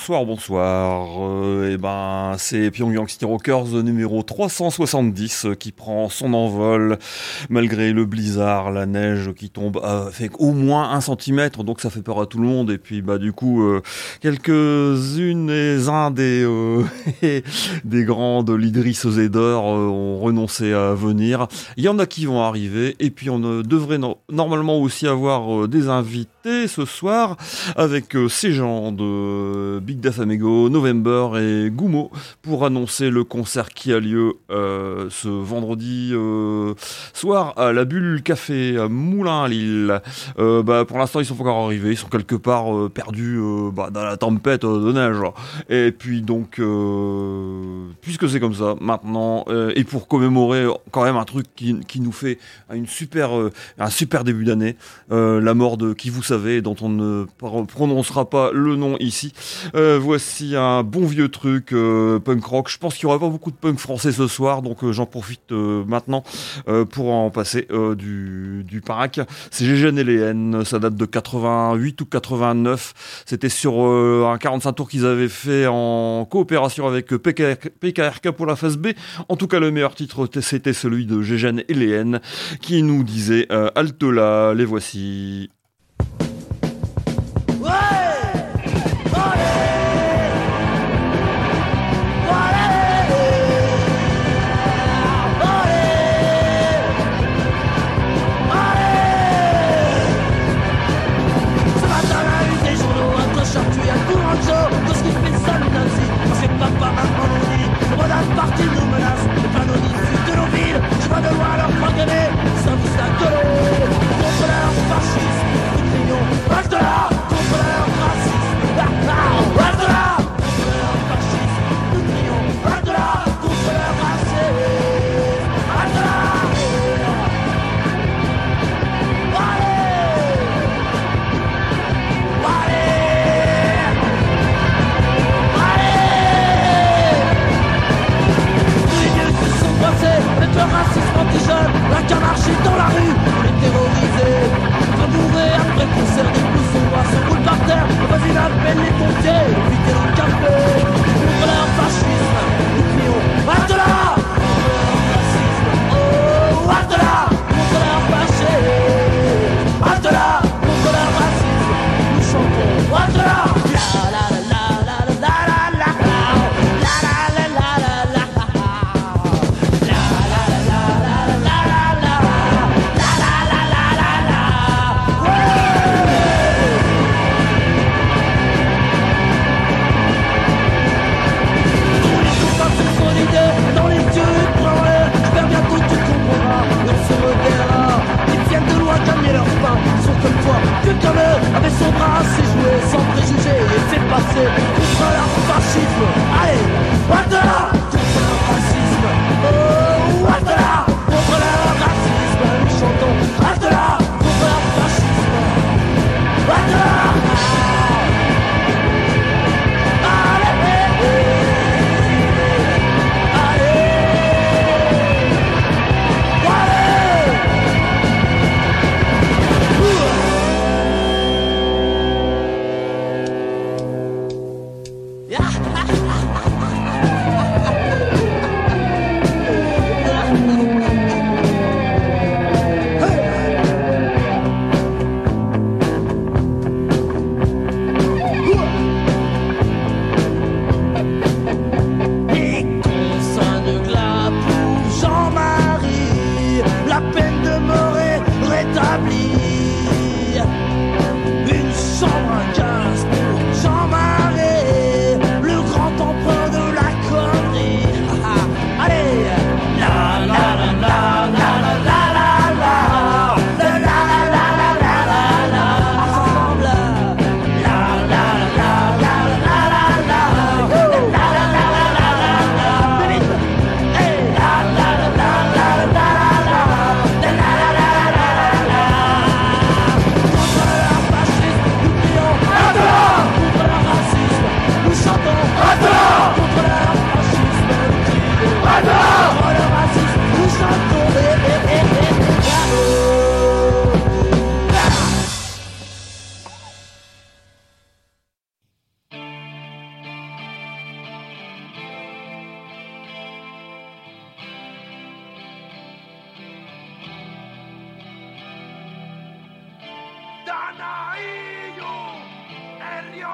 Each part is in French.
Bonsoir. C'est Pyongyang City Rockers numéro 370 qui prend son envol malgré le blizzard, la neige qui tombe fait au moins 1 centimètre, donc ça fait peur à tout le monde. Et puis du coup, quelques-unes et uns des des grandes Lidris Zedor ont renoncé à venir. Il y en a qui vont arriver, et puis on devrait normalement aussi avoir des invités ce soir avec ces gens de Big Death Amigo, November et Goumo pour annoncer le concert qui a lieu ce vendredi soir à la Bulle Café à Moulins à Lille. Pour l'instant ils sont pas encore arrivés, ils sont quelque part perdus dans la tempête de neige. Et puis donc puisque c'est comme ça maintenant, et pour commémorer quand même un truc qui nous fait un super début d'année, la mort de qui vous savez, dont on ne prononcera pas le nom ici. Voici un bon vieux truc punk rock. Je pense qu'il n'y aura pas beaucoup de punk français ce soir, donc j'en profite maintenant pour en passer du parac. C'est Gégène et Léen, ça date de 88 ou 89. C'était sur un 45 tours qu'ils avaient fait en coopération avec PKRK pour la phase B. En tout cas, le meilleur titre, c'était celui de Gégène et Léen qui nous disait halte là, les voici. Parti nous menace, les panneaux de nos villes, je vais devoir leur proclamer, ça vous a collé, contre leur fascisme, nous crions, reste là, contre leur racisme, reste là, contre leur fascisme, nous crions, reste là, contre leur racisme, reste là, le racisme anti-jeune, la canarchie dans la rue, on est terrorisés. Après bourré, après concert, des bloussons noirs se roulent par terre. Vas-y, appelle les pompiers, évitez le café. Contre leur fascisme, nous crions, reste là! Contre leur racisme, oh, reste là! Contre leur fascisme, reste là! Contre leur racisme, nous chantons, reste là! Tous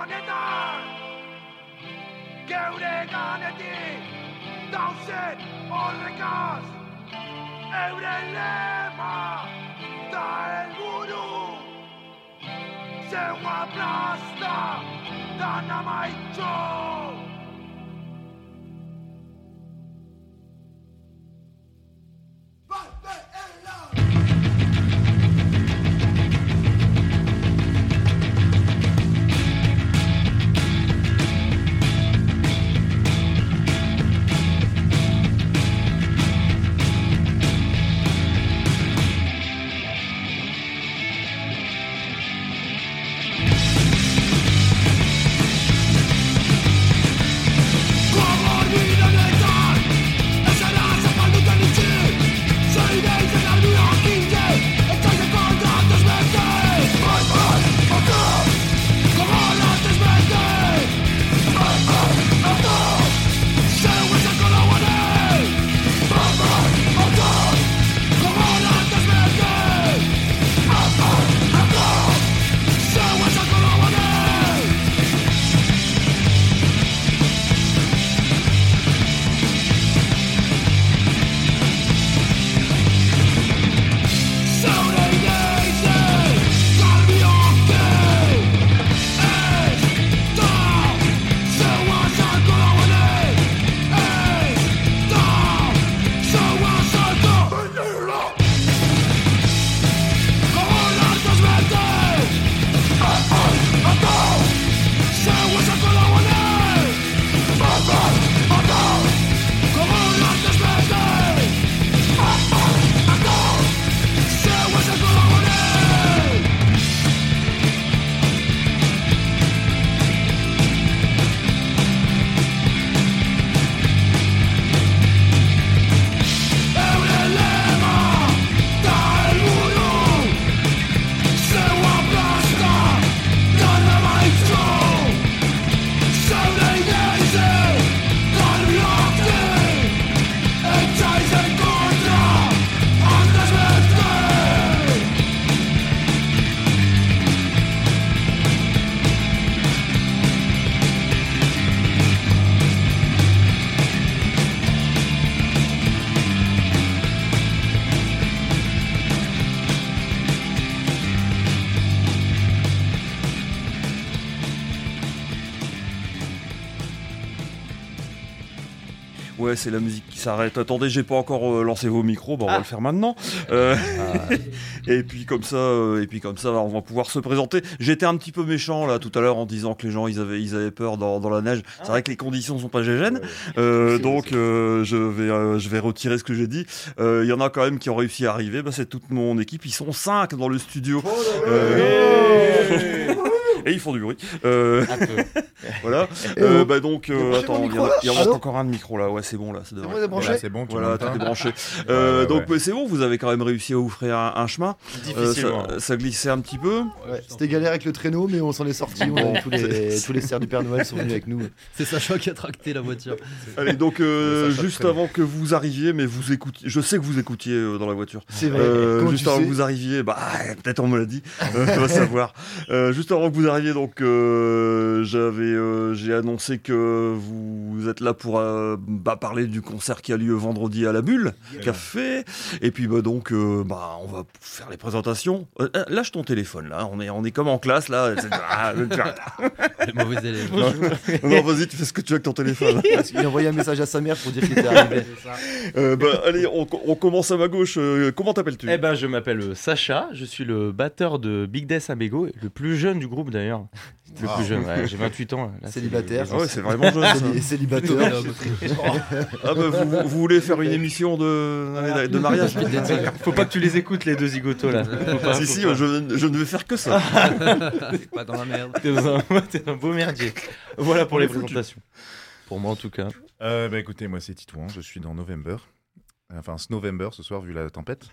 honetan geure ganetik dauzen horrekaz euren lema da helburu zeua plazta dana maitxo. Ouais, c'est la musique qui s'arrête. Attendez, j'ai pas encore lancé vos micros, on va le faire maintenant. Et puis comme ça, on va pouvoir se présenter. J'étais un petit peu méchant là tout à l'heure en disant que les gens ils avaient peur dans la neige. C'est vrai que les conditions sont pas gégènes, donc je vais retirer ce que j'ai dit. Il y en a quand même qui ont réussi à arriver. C'est toute mon équipe. Ils sont 5 dans le studio. Et ils font du bruit. Voilà. Donc, attends, il y en a encore un de micro là. Ouais, c'est bon là. C'est bon, débranché. C'est bon. Voilà, t'es débranché. Donc c'est bon, vous avez quand même réussi à vous frayer un chemin. Difficilement. Ça glissait un petit peu. Ouais, c'était galère avec le traîneau, mais on s'en est sorti. Tous les cerfs du Père Noël sont venus avec nous. C'est Sacha qui a tracté la voiture. Allez, donc juste avant que vous arriviez, mais vous écoutiez, je sais que vous écoutiez dans la voiture. C'est vrai. Juste avant que vous arriviez, peut-être on me l'a dit, on va savoir. Juste avant que vous arriviez, donc j'ai annoncé que vous êtes là pour parler du concert qui a lieu vendredi à la Bulle Café. Et puis donc on va faire les présentations. Lâche ton téléphone là, on est comme en classe là. Les mauvais élèves. Non, vas-y, tu fais ce que tu veux avec ton téléphone. Il a envoyé un message à sa mère pour dire qu'il était arrivé. Allez, on commence à ma gauche. Comment t'appelles-tu ? Je m'appelle Sacha, je suis le batteur de Big Death Abego, le plus jeune du groupe d'ailleurs. Le plus jeune, j'ai 28 ans. Là, célibataire. Ouais, c'est vraiment jeune. Célibataire. Vous voulez faire une émission de mariage ? Faut pas que tu les écoutes les deux zigotos là. Si, je ne vais faire que ça. T'es pas dans la merde. T'es un beau merdier. Voilà pour les présentations. Pour moi en tout cas. Écoutez, moi c'est Titouan, je suis dans November. Enfin, Snowvember ce soir vu la tempête.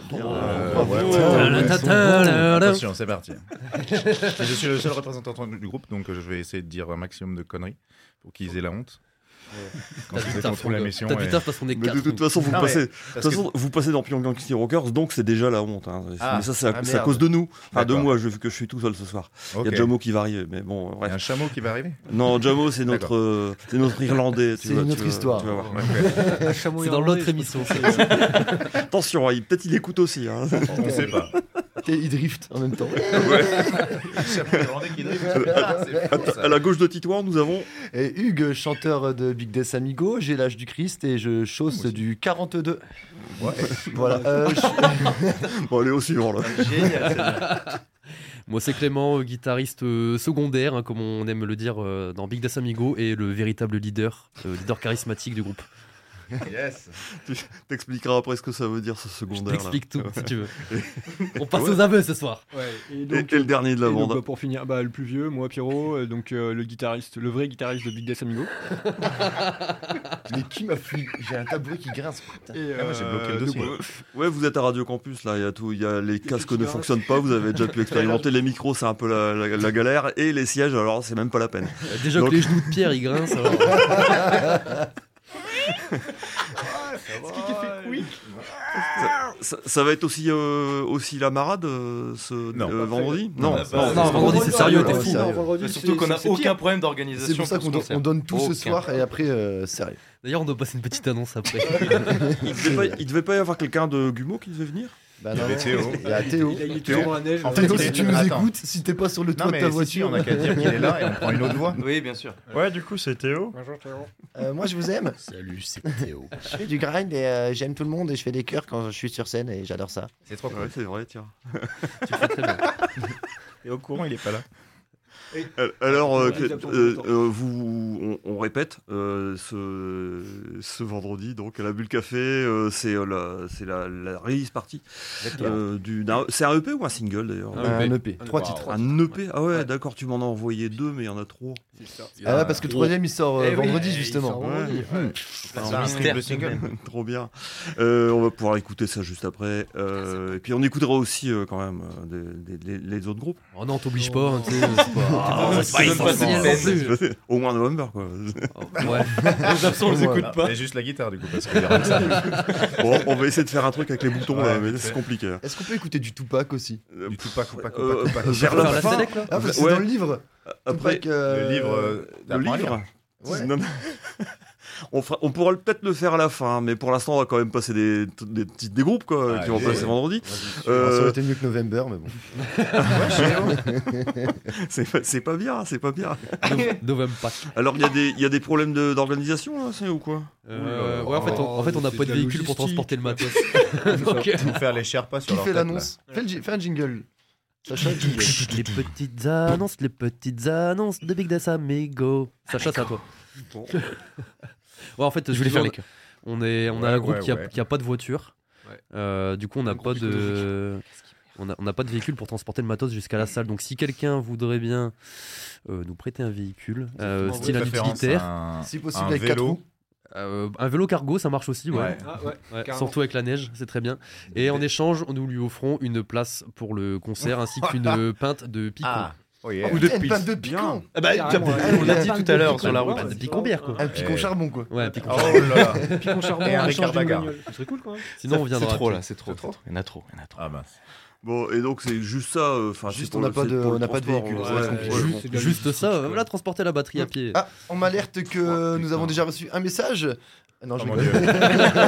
Attention, c'est parti. Je suis le seul représentant du groupe, donc je vais essayer de dire un maximum de conneries pour qu'ils aient la honte. Quand T'as vous du êtes taf, en trop la mission. T'as du ouais. taf parce qu'on est Mais 4. de toute façon, Non, mais parce que- vous passez dans Pyongyang City Rockers, donc c'est déjà la honte. Hein. Ah, mais ça, c'est à merde. cause de nous. Enfin, de D'accord. moi, vu que je suis tout seul ce soir. Il Ok. y a Jamo qui va arriver, mais bon, Il y a bref. un chameau qui va arriver. Non, Jamo, c'est notre Irlandais. C'est une autre histoire. tu vas voir. C'est dans l'autre émission. Attention, peut-être il écoute aussi. Hein. On ne sait pas. Il drift en même temps. À la gauche de Titouan, nous avons. Et Hugues, chanteur de Big Death Amigo, j'ai l'âge du Christ et je chausse du 42. Ouais. Voilà. Bon, allez, au suivant là. Moi, c'est Clément, guitariste secondaire, hein, comme on aime le dire dans Big Death Amigo, et le véritable leader charismatique du groupe. Yes. T'expliqueras après ce que ça veut dire ce Je secondaire. t'explique tout, si tu veux. On passe aux aveux ce soir. Ouais, et Et, donc, et le dernier de la et donc, bande. bah, pour finir, le plus vieux, moi Pierrot, le guitariste, le vrai guitariste de Big Death Amigo. Mais qui m'a fui? J'ai un tabouret qui grince. Putain. Et, Ah, moi, j'ai bloqué le dossier. Ouais, vous êtes à Radio Campus là, il y a tout, il y a les casques ne fonctionnent pas, vous avez déjà pu expérimenter les micros, c'est un peu la galère, et les sièges, alors c'est même pas la peine. Déjà Donc- que les genoux de Pierre ils grincent. Alors... Ça va être aussi la marade Non. vendredi. Non, Non, vendredi c'est sérieux, t'es Ouais, fou. sérieux. Surtout qu'on n'a aucun problème d'organisation. C'est pour ça qu'on on donne tout ce Aucun. soir et après, sérieux. D'ailleurs, on doit passer une petite annonce après. Il devait pas y avoir quelqu'un de Gumeau qui devait venir. Bah Il y avait Théo. Il y a Théo. il est toujours dans la neige. En fait, Théo, il si est- tu nous Attends. écoutes, si t'es pas sur le toit Non, de mais ta si, voiture. on a qu'à dire qu'il est là et on prend une autre voix. Oui, bien sûr. Ouais, du coup, c'est Théo. Bonjour Pierrot. Moi, je vous aime. Salut, c'est Théo. Je fais du grind et j'aime tout le monde et je fais des chœurs quand je suis sur scène et j'adore ça. C'est trop cool. Ouais, c'est vrai, tiens. Tu fais très bien. Et au courant, il est pas là. Alors, Ouais, on répète, ce vendredi, donc à la Bulle Café, c'est la release party. C'est un EP ou un single d'ailleurs Un EP. 3 titres. Un EP. Ah ouais, d'accord, tu m'en as envoyé 2, mais il y en a 3. C'est ça. Ah ouais, parce que le troisième il sort Eh oui, vendredi il justement. sort vendredi. C'est un triple single. Trop bien. On va pouvoir écouter ça juste après. Et puis on écoutera aussi quand même les autres groupes. Oh non, t'oblige pas, hein, tu sais, c'est pas. C'est pas donne pas essentiel de non plus. Au moins November, quoi. Ouais. Les absents, on les écoute pas. Et juste la guitare, du coup, parce qu'il y aura que ça. Bon, on va essayer de faire un truc avec les boutons, Ouais, là, mais vite c'est fait. compliqué. Hein. Est-ce qu'on peut écouter du Tupac aussi? Du Tupac, Tupac, Euh, Tupac, Tupac. vers Faire la la fin, Sénèque, là Ah, parce que c'est Ouais. dans le livre. après Tupac, Le livre. le livre. Ouais. Non, on pourra peut-être le faire à la fin, mais pour l'instant, on va quand même passer des groupes quoi, qui vont Allez. passer vendredi. Ça Euh, aurait été mieux que November, mais bon. c'est pas bien, c'est pas bien. November Pack. Alors, il y a des problèmes d'organisation, là, c'est ou quoi? Ouais, en fait, on n'a c'est pas de de la véhicule pour logistique. transporter le matos. Faut faire les Sherpas sur Qui leur fait tête, là. l'annonce? Fais un jingle. Sacha, jingle. Les petites annonces de Big Death Amigo. Sacha, c'est à toi. Bon. Ouais, en fait, Je voulais faire les on a Ouais, un groupe ouais. qui a pas de voiture. Du coup, on n'a pas de. On n'a pas de véhicule pour transporter le matos jusqu'à la salle. Donc, si quelqu'un voudrait bien nous prêter un véhicule, style un Préférence utilitaire, Si possible un avec 4 vélo. roues. un vélo cargo, ça marche aussi. Ouais. Ouais. Ah ouais. Ouais, Carrément. surtout avec la neige, c'est très bien. Et en échange, nous lui offrons une place pour le concert ainsi qu'une pinte de picon. Ah, oh yeah. Ou de Une pisse. panne de picon. Ah bah, Carrément, ouais. on l'a dit tout à l'heure sur la route. De picon bière, quoi. Un picon Eh. charbon, quoi. Ouais, un picon. Oh là là. Picon charbon, Et un en Ricard échange d'une Bagarre. bagnole. Ce serait cool quand même. Sinon, on viendra. C'est trop à pied. là, c'est trop. Il y en a trop. Ah bah. Bon, et donc, c'est juste ça. Enfin, Juste, c'est pour on n'a le- pas c'est de- pour le on n'a pas de transport, véhicule, ouais, ça va être ouais, compliqué. ouais, Juste, c'est de la Juste logistique, ça, ouais. voilà, transporter la batterie à pied. Ah, on m'alerte que Oh, nous avons putain. déjà reçu un message. Non, je Oh mon rigole. Dieu.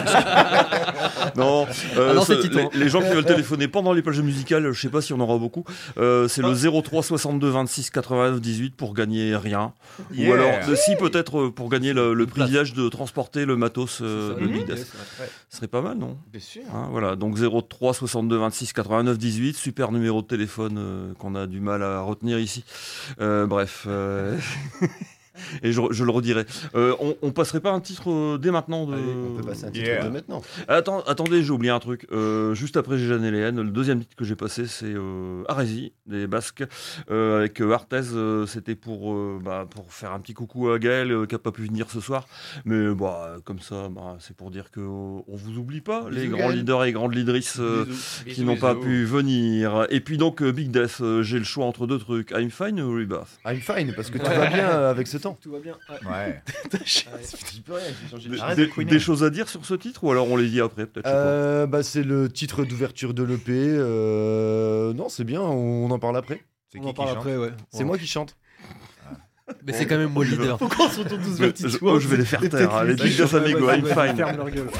Non, non, c'est Tito, hein. les gens qui veulent téléphoner pendant les plages musicales, je sais pas si on en aura beaucoup. C'est le 03 62 26 89 18 pour gagner rien. Yeah. Ou alors, si peut-être pour gagner le privilège de transporter le matos de Big Death. Ce serait pas mal, non? Bien sûr. Hein, voilà, donc 03 62 26 89 18, super numéro de téléphone qu'on a du mal à retenir ici. Bref. Et je le redirai. On passerait pas un titre dès maintenant de... Allez, on peut passer un titre Yeah. de maintenant. Attendez, j'ai oublié un truc. Juste après Géjane et Léenne, le deuxième titre que j'ai passé, c'est Arésie, des Basques, avec Arthez. C'était pour faire un petit coucou à Gaël, qui n'a pas pu venir ce soir. Mais comme ça, c'est pour dire qu'on vous oublie pas, les Bisous, grands Gaël. leaders et grandes leadrices qui n'ont pas pu venir. Et puis donc, Big Death, j'ai le choix entre deux trucs, I'm Fine ou Rebirth. I'm fine, parce que tu vas bien avec ce temps. chant. Tout va bien. Ouais. J'y peux rien, j'ai changé de Arrête Des, de couiner. des choses à dire sur ce titre ou alors on les dit après peut-être je sais pas. C'est le titre d'ouverture de l'EP. Non, c'est bien, on en parle après. C'est On qui en parle chante après, ouais. C'est moi qui chante. Mais c'est quand même moi le leader. Pourquoi on se retourne tous vers le titre Je vais les faire taire, hein, les Big Death Amigo, I'm fine. Ferme leur gueule.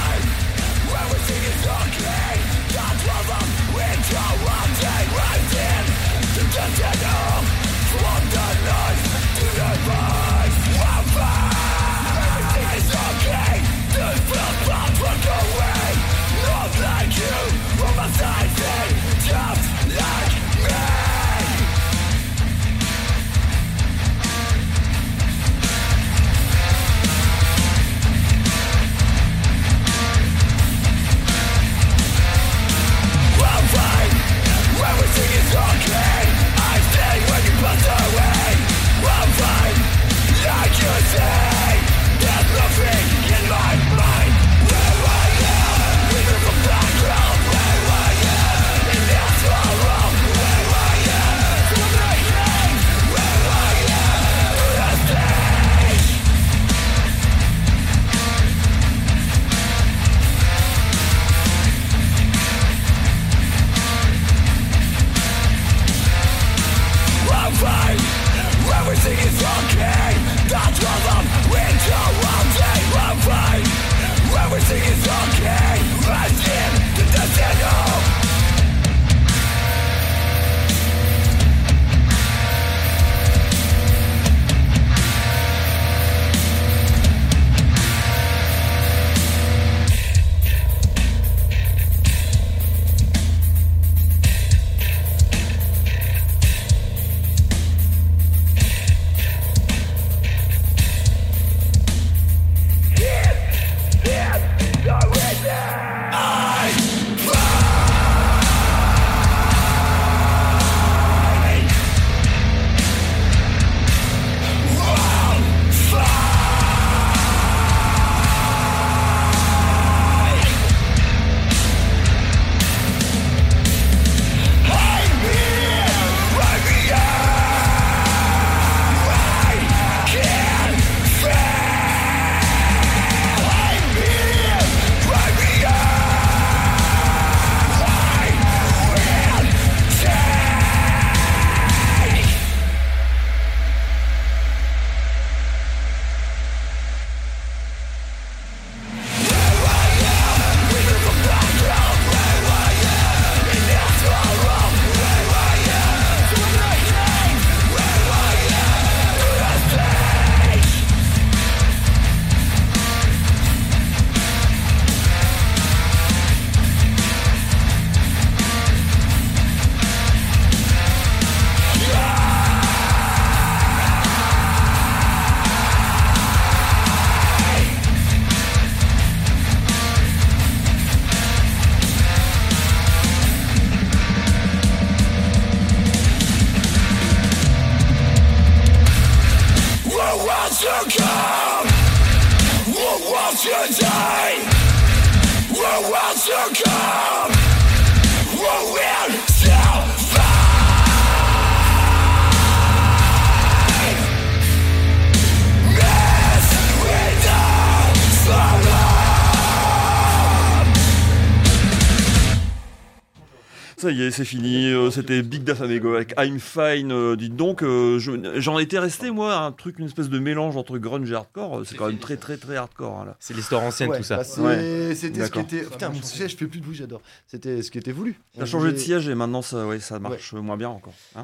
Ça y est, c'est fini. C'était Big Death Amigo avec I'm Fine. Dites donc, j'en étais resté, moi, un truc, une espèce de mélange entre grunge et hardcore. C'est quand même très, très, très hardcore. Hein, là. C'est l'histoire ancienne, tout ça. Bah c'était ce qui D'accord. était. Putain, mon siège, je fais plus de bruit, j'adore. C'était ce qui était voulu. T'as changé de siège et maintenant ça, ça marche moins bien encore. Hein.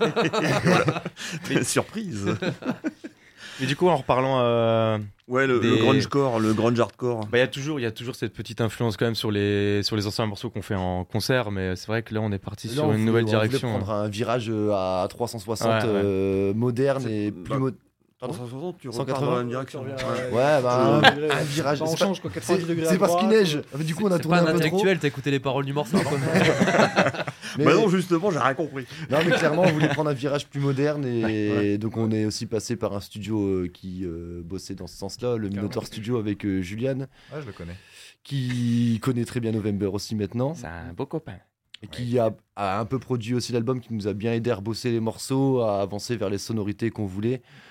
Mais surprise. Mais du coup, en reparlant. Le grungecore, le grunge hardcore. Il y a toujours cette petite influence quand même sur les anciens morceaux qu'on fait en concert, mais c'est vrai que là, on est parti sur une nouvelle direction. On voulait prendre un virage à 360 moderne et plus moderne. 360, tu 180. repars dans la même direction. Un virage. On change quoi, 90 degrés. C'est parce qu'il neige. Du coup, on a tourné un peu trop. C'est pas un intellectuel, t'as écouté les paroles du morceau. Mais... Bah non, justement, j'ai rien compris. Non, mais clairement, on voulait prendre un virage plus moderne et donc on est aussi passé par un studio qui bossait dans ce sens-là, le Minotaur Studio avec Julian. Ouais, je le connais. Qui connaît très bien November aussi maintenant. C'est un beau copain. Et qui a un peu produit aussi l'album, qui nous a bien aidé à rebosser les morceaux, à avancer vers les sonorités qu'on voulait.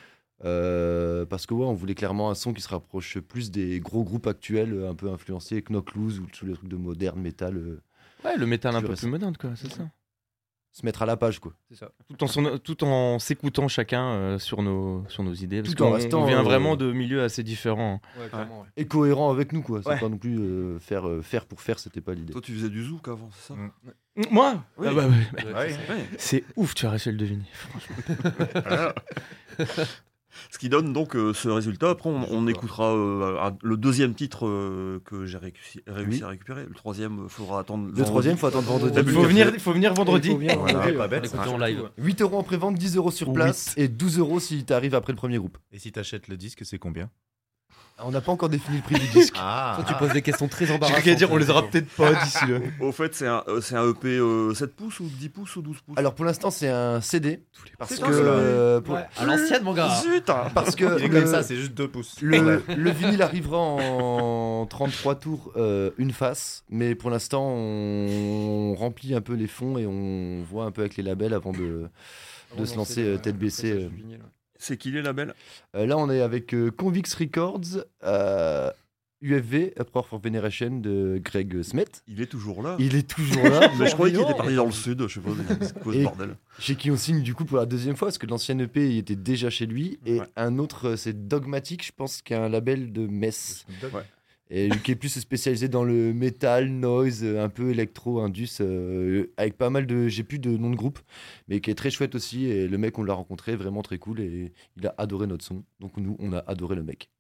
Parce que on voulait clairement un son qui se rapproche plus des gros groupes actuels, un peu influencés, Knock Loose ou tous les trucs de moderne, métal. Ouais, le métal un plus peu récent. plus moderne, quoi, c'est ça. Se mettre à la page, quoi. C'est ça. Tout en s'écoutant chacun sur nos idées. Parce Tout en qu'on restant, vient vraiment de milieux assez différents. Ouais, clairement. Ouais. Et cohérent avec nous, quoi. C'est Ouais. pas non plus faire pour faire, c'était pas l'idée. Toi, tu faisais du zouk avant, c'est ça? Moi Oui. Ah bah, ouais. Ouais. C'est ouf, tu as réussi à le deviner. Voilà. Ce qui donne donc ce résultat. Après, on écoutera le deuxième titre que j'ai réussi Oui. à récupérer. Le troisième, il faudra attendre. Le troisième, faut attendre vendredi. Début Il faut venir vendredi. Il faut venir Voilà, vendredi, pas ouais. bête. Écoutez en live. 8 € en pré-vente, 10 € sur Ou place et 12 € si t'arrives après le premier groupe. Et si t'achètes le disque, c'est combien? On n'a pas encore défini le prix du disque. Ah, Toi, tu poses des questions très J'ai embarrassantes. cru qu'à dire, on les aura peut-être pas d'ici là. Au fait, c'est un EP 7 pouces ou 10 pouces ou 12 pouces? Alors pour l'instant, c'est un CD. Parce C'est que. quoi, ça Ouais. À l'ancienne, mon gars. Zut hein. Parce que. il est comme ça, c'est juste 2 pouces. Le vinyle arrivera en 33 tours, une face, mais pour l'instant on remplit un peu les fonds et on voit un peu avec les labels avant de se lancer tête baissée. C'est qui les labels? Là on est avec Convix Records, UFV, Uproar for Veneration de Greg Smet. Il est toujours là. Il est toujours là. Mais je croyais qu'il était parti dans le sud, je sais pas, c'est quoi ce Et- bordel. Chez qui on signe du coup pour la deuxième fois, parce que l'ancien EP il était déjà chez lui. Et Ouais. un autre, c'est Dogmatic, je pense, qui est un label de Metz. Ouais. Et lui qui est plus spécialisé dans le metal, noise, un peu électro, indus, avec pas mal de. J'ai plus de nom de groupe, mais qui est très chouette aussi. Et le mec, on l'a rencontré, vraiment très cool. Et il a adoré notre son. Donc nous, on a adoré le mec.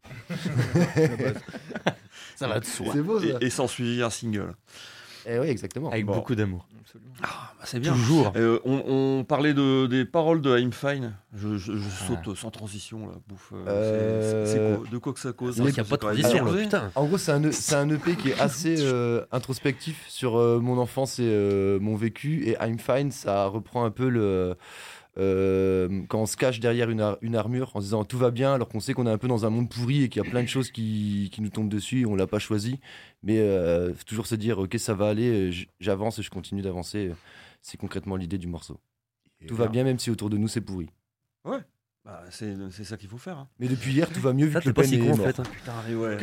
Ça va de soi. C'est beau ça. Et s'en suivit un single. Et oui, exactement. Avec Bon. beaucoup d'amour. Ah, bah, c'est bien. Toujours. On parlait des paroles de I'm Fine. Je saute sans transition là, bouffe. C'est quoi, de quoi que ça cause? C'est vrai qu'il n'y a pas de transition, là, putain. En gros, c'est un EP qui est assez introspectif sur mon enfance et mon vécu. Et I'm Fine, ça reprend un peu quand on se cache derrière une armure en se disant tout va bien, alors qu'on sait qu'on est un peu dans un monde pourri et qu'il y a plein de choses qui nous tombent dessus et on l'a pas choisi. Mais faut toujours se dire ok, ça va aller, j'avance et je continue d'avancer. C'est concrètement l'idée du morceau. Tout va bien, même si autour de nous c'est pourri. Bah, c'est ça qu'il faut faire. Hein. Mais depuis hier, tout va mieux vu Ça, que t'es le pas pen si est con en mort. fait. hein. Putain, mais ouais.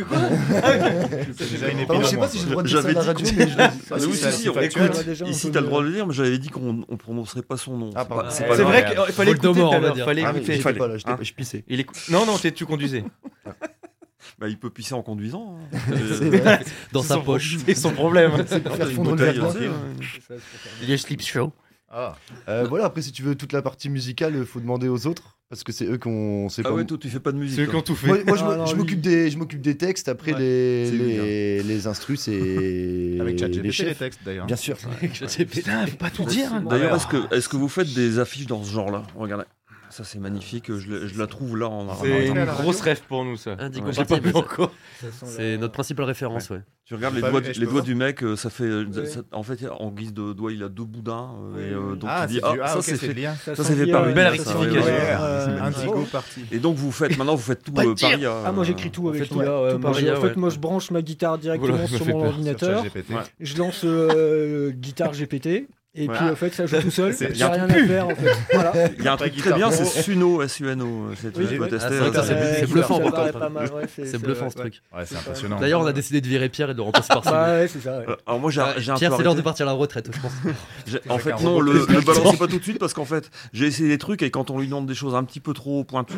C'est déjà une Pardon, épine je sais en pas moins, si j'ai le quoi. droit de dire ça à la radio, mais je le dis. Ah, Ah, oui, si, si, c'est on factuel. écoute. Déjà, on Ici, peut t'as le le- droit de le dire, mais j'avais dit qu'on prononcerait pas son nom. Ah, pardon. pas C'est grave. C'est vrai grave. qu'il fallait écouter Voldemort, tout à on va l'heure. dire. Fallait Ah, mais écouter. j'étais pas là, Hein. je pissais. Non, tu conduisais. Bah, il peut pisser en conduisant. hein. C'est vrai. Dans sa poche. C'est son problème. C'est pour faire Une fondre le bouteille, verre. hein. Il est slip show. Ah, Voilà, après, si tu veux toute la partie musicale, il faut demander aux autres. Parce que c'est eux qu'on sait Ah pas. ouais, toi, tu fais pas de musique. C'est eux toi. qui ont tout fait. Moi, Ah, non, je m'occupe des textes, après Ouais. C'est lui, les instrus, c'est avec les ChatGPT les chefs. textes d'ailleurs. Bien sûr. Putain, faut pas tout dire. hein. D'ailleurs, est-ce que vous faites des affiches dans ce genre-là? Regardez. Ça, c'est magnifique. Je la trouve là en C'est en- une grosse rêve pour nous, ça. Indigo Ouais, J'ai pas Party, vu encore. C'est notre principale référence, ouais. Tu regardes J'ai les pas doigts, vu, je les peux doigts voir du mec, ça fait. En fait, en guise de doigt, il a deux boudins. Donc Ah, tu dis, c'est du... ça ok, c'est c'est fait. bien. Ça, c'est fait par une lui. belle ça, rectification. ouais, ouais. Ouais, magnifique. Indigo parti. Et donc vous faites tout Pas de tir. Paris. Ah, moi j'écris tout avec fait, l'IA. tout Moi, par IA, en fait, ouais. moi je branche ma guitare directement Voilà, ça sur fait mon peur. ordinateur. Sur ChatGPT. Ouais. Je lance guitare GPT. Et Ouais. puis en fait, ça joue tout seul. C'est- J'ai rien à faire en fait. Voilà. Il y a un truc très bien, c'est Suno, SUNO. Tu Oui, peux ouais. tester. Ah, c'est vrai que ça, ça. c'est bluffant, ça par paraît contre. pas mal, ouais, C'est bluffant ce ouais. truc. Ouais, c'est impressionnant. D'ailleurs, on a décidé de virer Pierre et de le remplacer par Bah Sylvain. ouais, c'est ça. Ouais. Alors moi j'ai un peu Pierre, c'est l'heure de arrêté. partir à la retraite, je pense. En fait, Chacun non, repose le plus balancez pas tout de suite parce qu'en fait, j'ai essayé des trucs et quand on lui demande des choses un petit peu trop pointues,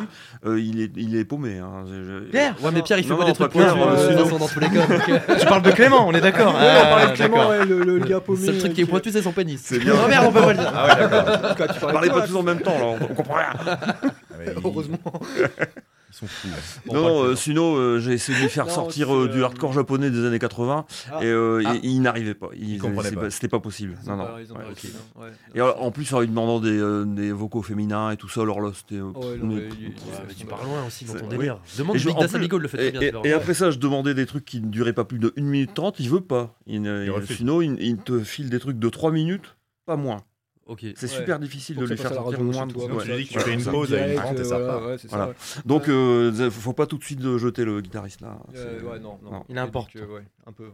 il est paumé. Hein. Pierre Ouais, mais Pierre, il fait Non, pas non, des trucs pas Pierre, pointus, de Sylvain. toute façon, dans tous les cas. donc, Tu parles de Clément, on est d'accord. Ouais, on parlait de Ah, Clément, d'accord. ouais, le gars Le paumé. seul truc qui est pointu, c'est son pénis. C'est bien. Oh merde, on peut pas le dire. Ah ouais, d'accord. Parlez pas tous en même temps, là, on comprend rien. Ah, mais ils- Heureusement. Ils sont fous. Non, Suno, j'ai essayé de lui faire Non, sortir c'est, du hardcore japonais des années 80 Ah. et Ah. il n'arrivait pas. comprenait pas. C'était pas possible. Non, non. Ils ont Ouais. pas réussi, non. Ouais. Et en plus, en lui demandant des vocaux féminins et tout ça, alors là, c'était. Ouais, non, mais Mais tu pars loin aussi dans ton C'est- délire. Demande Et je- Big en Das plus- Amigo, le fait très bien. Et après ça, je demandais des trucs qui ne duraient pas plus de 1 minute 30, il veut pas. refuse. Suno, il te file des trucs de 3 minutes, pas moins. Ok. C'est Ouais. super difficile Pour de que lui ça faire passe à la sortir radio, moins de surtout, Donc ouais. tu dis que tu Ouais, fais une ça. pause à une Direct, 30 et ça voilà, repart. ouais, c'est ça, Voilà. ouais. Donc, faut pas tout de suite jeter le guitariste là. Ouais, non, non. Non. Il est important. Donc, ouais, un peu. Ouais.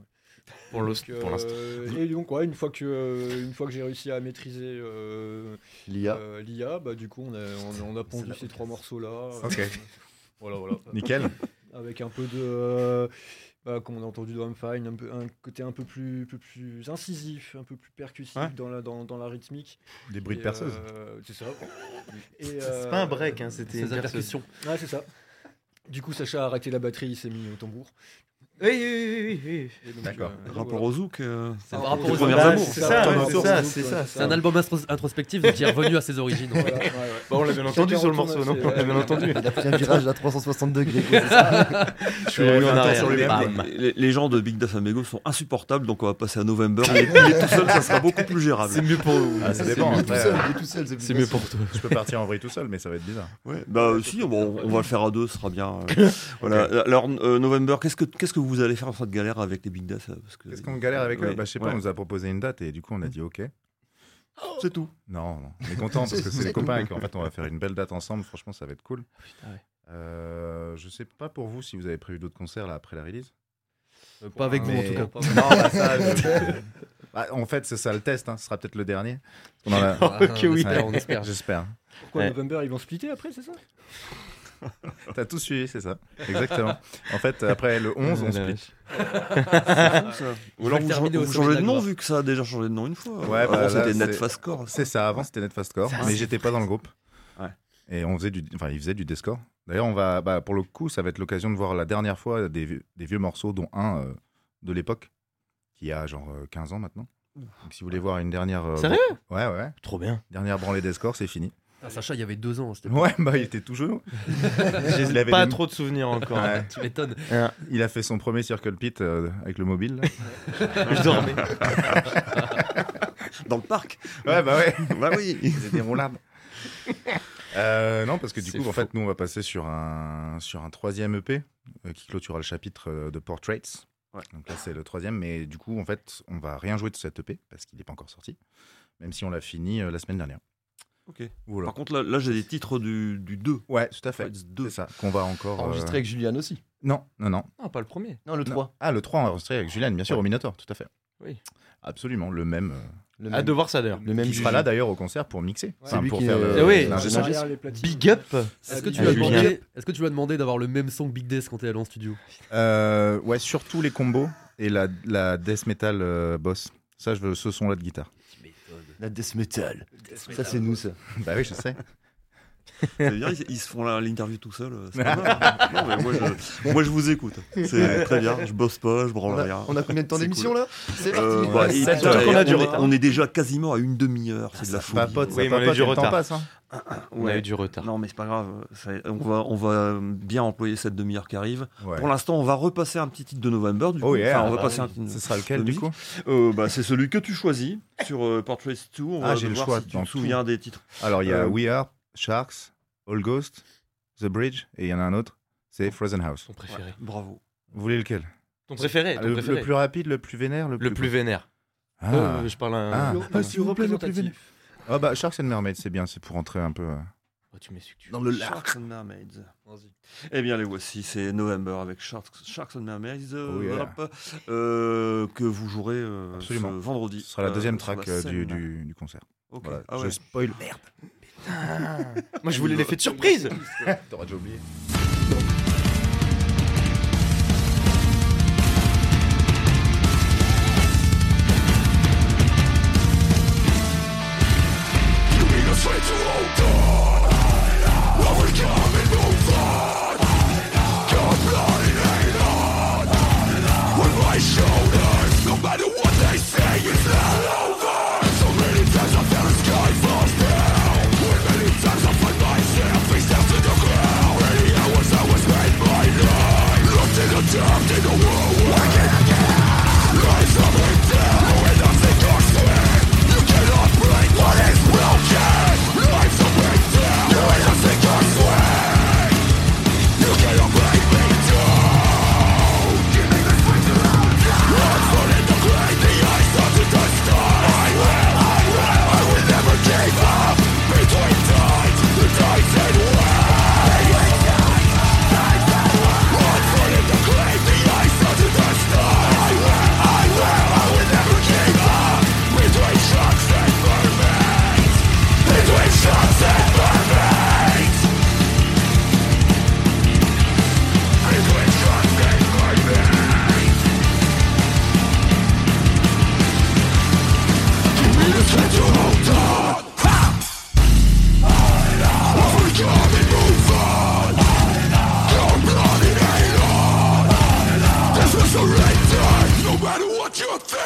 Pour l'instant. Et donc, une fois que j'ai réussi à maîtriser L'IA. l'IA, bah, du coup, on a pondu ces 3 morceaux-là. Ok. Voilà. Nickel. Avec un peu de. Comme on a entendu dans Fine, un côté un peu plus incisif, un peu plus percussif dans la rythmique. Des bruits de perceuse. C'est ça. C'est pas un break, hein, c'était une percussion. Ouais, c'est ça. Du coup, Sacha a arrêté la batterie, il s'est mis au tambour. Oui. Et donc, D'accord. Rapport au zouk, C'est par rapport aux premières amours. amours. C'est ça. C'est un album introspectif donc il est revenu à ses origines. en fait. Voilà, ouais. Bon, on l'a bien entendu sur le morceau, non? On l'a bien entendu. Il a pris un virage à 360 degrés. quoi, c'est ça. Je suis revenu en arrière. sur le Bam. les gens de Big Death Amego sont insupportables, donc on va passer à November. Il est tout seul, ça sera beaucoup plus gérable. C'est mieux pour vous. Ah, ça dépend. Il est Après, tout seul, C'est mieux pour toi. je peux partir en vrille tout seul, mais ça va être bizarre. Ouais, bah si, bon, on va le faire à 2, ce sera bien. Voilà. Alors November, qu'est-ce que vous allez faire dans cette galère avec les Big Death Qu'est-ce qu'on galère avec eux? Ouais. Bah, je sais pas, on nous a proposé une date et du coup on a dit ok. C'est tout. Non, on est content parce que c'est des copains et qu'en fait on va faire une belle date ensemble. Franchement, ça va être cool. Putain, ouais. Je sais pas pour vous si vous avez prévu d'autres concerts là après la release. Pas avec vous en Mais- tout cas. Non, bah, ça, bah, en fait, c'est ça le test. Ce sera peut-être le dernier. On en a- Ok, oui. On espère. J'espère. Pourquoi Ouais. November, ils vont splitter après, c'est ça? T'as tout suivi, c'est ça. Exactement. En fait, après le 11, on split. Ou alors vous terminer au sommet changez de de la nom gloire. vu que ça a déjà changé de nom une fois. Ouais, Avant, bah, là, c'était c'est- Netfast Core. C'est ça. Avant, c'était Netfast Core, mais j'étais pas dans le groupe. Ouais. Et on faisait ils faisaient du Deathcore. D'ailleurs, pour le coup, ça va être l'occasion de voir la dernière fois des vieux morceaux, dont un de l'époque, qui a genre 15 ans maintenant. Donc, si vous voulez voir une dernière. Sérieux? Ouais. Trop bien. Dernière branlée Deathcore, c'est fini. Ah, Sacha, il y avait 2 ans. C'était Ouais, bah il était tout jeune. Il avait Pas des- trop de souvenirs encore. Ouais. Tu m'étonnes. Il a fait son premier Circle Pit avec le mobile. là. Je dormais. Dans le parc. Ouais, bah ouais. Bah oui. Ils étaient roulables. Non, parce que du C'est coup, en faux. fait, nous, on va passer sur un 3e EP qui clôturera le chapitre de Portraits. Ouais. Donc là, c'est le 3e, mais du coup, en fait, on va rien jouer de cet EP parce qu'il n'est pas encore sorti, même si on l'a fini la semaine dernière. Ok. Voilà. Par contre, là j'ai des titres du 2. Ouais, tout à fait. Portraits 2. C'est ça, qu'on va encore. Enregistré avec Julian aussi. Non. Non, pas le premier. Non, le 3. Ah, le 3 enregistré avec Julian, bien sûr, Ouais. au Minotaur, tout à fait. Oui. Absolument, le même. Le Hâte de voir ça d'ailleurs. le même Qui sera là d'ailleurs au concert pour mixer. C'est lui pour qui faire est- le. Eh oui, l'ingé son. Derrière les platines. Big up. Est-ce que tu Ah, lui as Julien. demandé, d'avoir le même son que Big Death quand t'es allé en studio? Ouais, surtout les combos et la death metal boss. Ça, je veux ce son-là de guitare. La death metal. Ça, c'est nous, ça. Bah oui, je sais. C'est-à-dire, ils se font l'interview tout seuls. C'est pas mal. Non, mais moi, je vous écoute. C'est très bien. Je bosse pas, je branle rien. On a combien de temps C'est d'émission cool. là? C'est parti. Bah, et sept putain, heures qu'on a du on est- retard. on est déjà quasiment à une demi-heure. C'est de la folie. Papote, Oui, mais on a eu du le temps retard. passe. Hein. On a eu du retard. Non, mais c'est pas grave. On va bien employer cette demi-heure qui arrive. Ouais. Pour l'instant, on va repasser un petit titre de November. Du coup. Oh yeah. Enfin, on va Ah passer oui. un Ce sera lequel de du musique. coup Bah, c'est celui que tu choisis sur Portraits 2. On Ah, va j'ai le voir choix si tu dans te souviens des titres. Alors, il y a Euh, We Are, Sharks, All Ghost, The Bridge, et il y en a un autre, c'est Frozen House. Ton préféré. Bravo. Vous voulez lequel Ton préféré. Ah, Ton le préféré. plus rapide, le plus vénère, Le plus vénère. Ah, Je parle un. Ah. Le plus représentatif. Ah bah, Sharks and Mermaids, c'est bien, c'est pour entrer un peu. Oh, tu m'excuses. Dans le Sharks and Mermaids. Eh bien, les voici, c'est November avec Sharks and Mermaids, Oh yeah. voilà, que vous jouerez Absolument. ce vendredi. Ce sera la deuxième sur la track scène. du concert. Ok. Voilà. Ah Je ouais. spoil. Merde. Moi, je voulais l'effet de surprise. T'auras déjà oublié. I was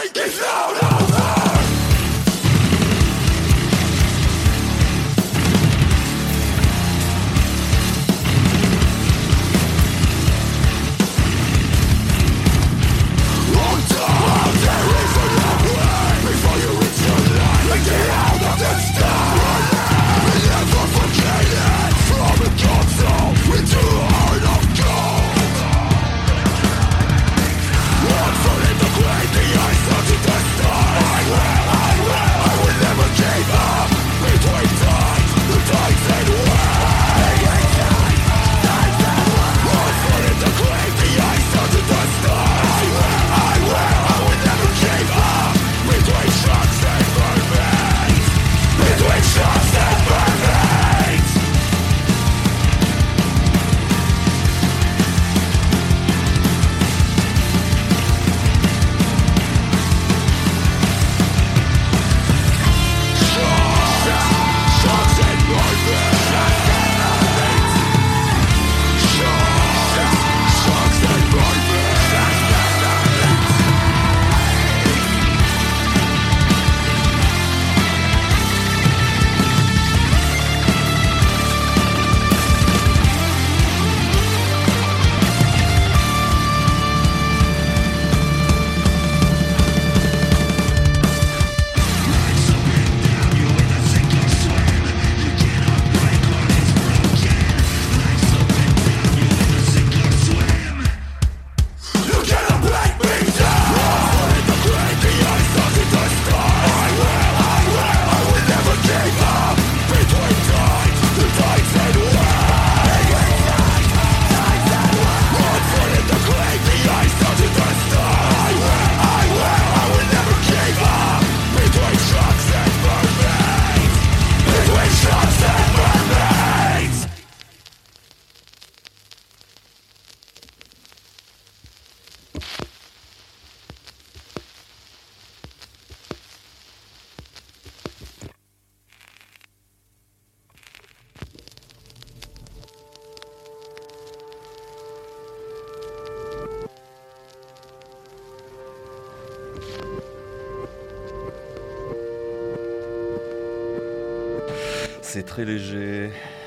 C'est très léger.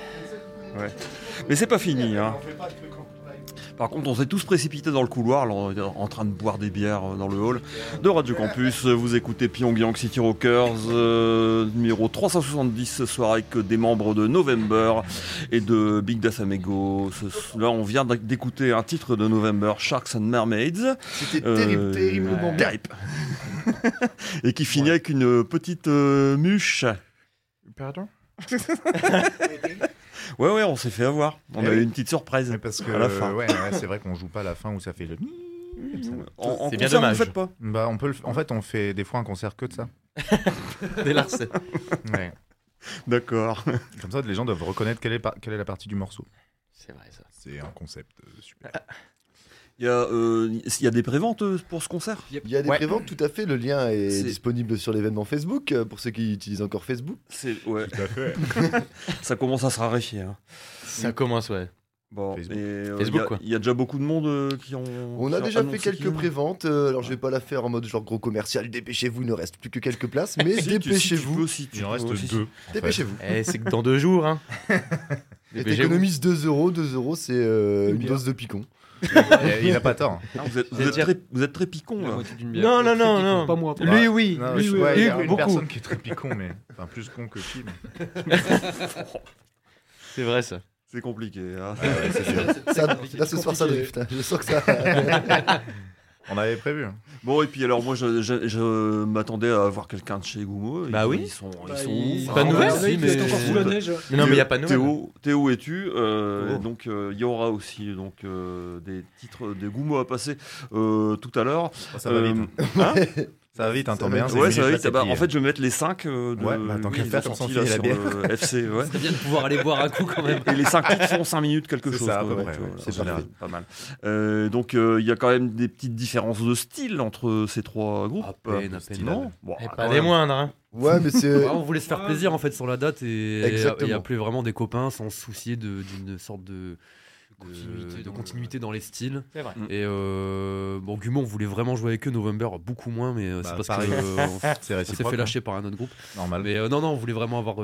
Ouais. Mais c'est pas fini. Hein. Par contre, on s'est tous précipités dans le couloir, là, en train de boire des bières dans le hall de Radio Campus. Vous écoutez Pyongyang City Rockers, numéro 370 ce soir avec des membres de November et de Big Das Amego. Là, on vient d'écouter un titre de November, Sharks and Mermaids. C'était terriblement bien. Et qui finit avec une petite muche. Pardon? Ouais, on s'est fait avoir. On a eu une petite surprise parce que, à la fin. Ouais, c'est vrai qu'on joue pas à la fin où ça fait le. En c'est bien concert, dommage. vous faites pas. Bah, en fait, on fait des fois un concert que de ça. Des larcets. Ouais. D'accord. Comme ça, les gens doivent reconnaître quelle est la partie du morceau. C'est vrai ça. C'est un concept super. Il y a des préventes pour ce concert. Il y a des préventes, tout à fait. Le lien est disponible sur l'événement Facebook pour ceux qui utilisent encore Facebook. Ouais. Tout à fait. Ça commence à se raréfier. Hein. Ça commence, ouais. Bon, Facebook. Facebook, quoi. Il y a déjà beaucoup de monde qui ont. On a déjà fait quelques préventes. Alors je vais pas la faire en mode genre gros commercial. Dépêchez-vous, il ne reste plus que quelques places, mais dépêchez-vous. Il en reste deux. Dépêchez-vous. C'est que dans 2 jours, hein. Et t'économises 2 €. 2 €, c'est une dose de picon. Il a pas tort. Vous êtes très picon. La Là. moitié d'une bière. Non. Pas moi. Lui, oui. Non, Lui, il y a une beaucoup. personne qui est très picon, mais enfin plus con que qui. Mais... C'est vrai ça. C'est compliqué. Hein. Là ce soir ça drift. Hein. Je sens que ça. On avait prévu. Bon, et puis alors moi je m'attendais à voir quelqu'un de chez Gumo. Bah oui. Ils sont C'est pas de nouvelles, si, mais encore sous la neige. Mais non, mais il n'y a pas de nouvelles. Théo et tu. Donc il y aura aussi des titres des Gumo à passer tout à l'heure. Ça va vite. Hein Ça va vite, hein, t'en mets un. Ouais, ça va vite. En fait, je vais mettre les 5 de. Ouais, bah, tant qu'à faire, ils ont on s'en sorti, fiche là, la bière. sur le FC. Ouais. C'est bien de pouvoir aller boire un coup quand même. Et les 5 titres font 5 minutes quelque C'est chose. ça, à quoi, peu donc, près, ouais. voilà, C'est ça général. pas mal. Donc il y a quand même des petites différences de style entre ces trois groupes. À peine. Non bon, Et quand pas même. des moindres, hein. Ouais, mais c'est. Ouais, on voulait se faire plaisir en fait sur la date et Exactement. appeler vraiment des copains sans se soucier d'une sorte de de continuité dans les styles. C'est vrai. Et bon, Gumeau, on voulait vraiment jouer avec eux, November beaucoup moins, mais c'est parce pareil. qu'on C'est on s'est fait lâcher par un autre groupe. Normal. Mais non, on voulait vraiment avoir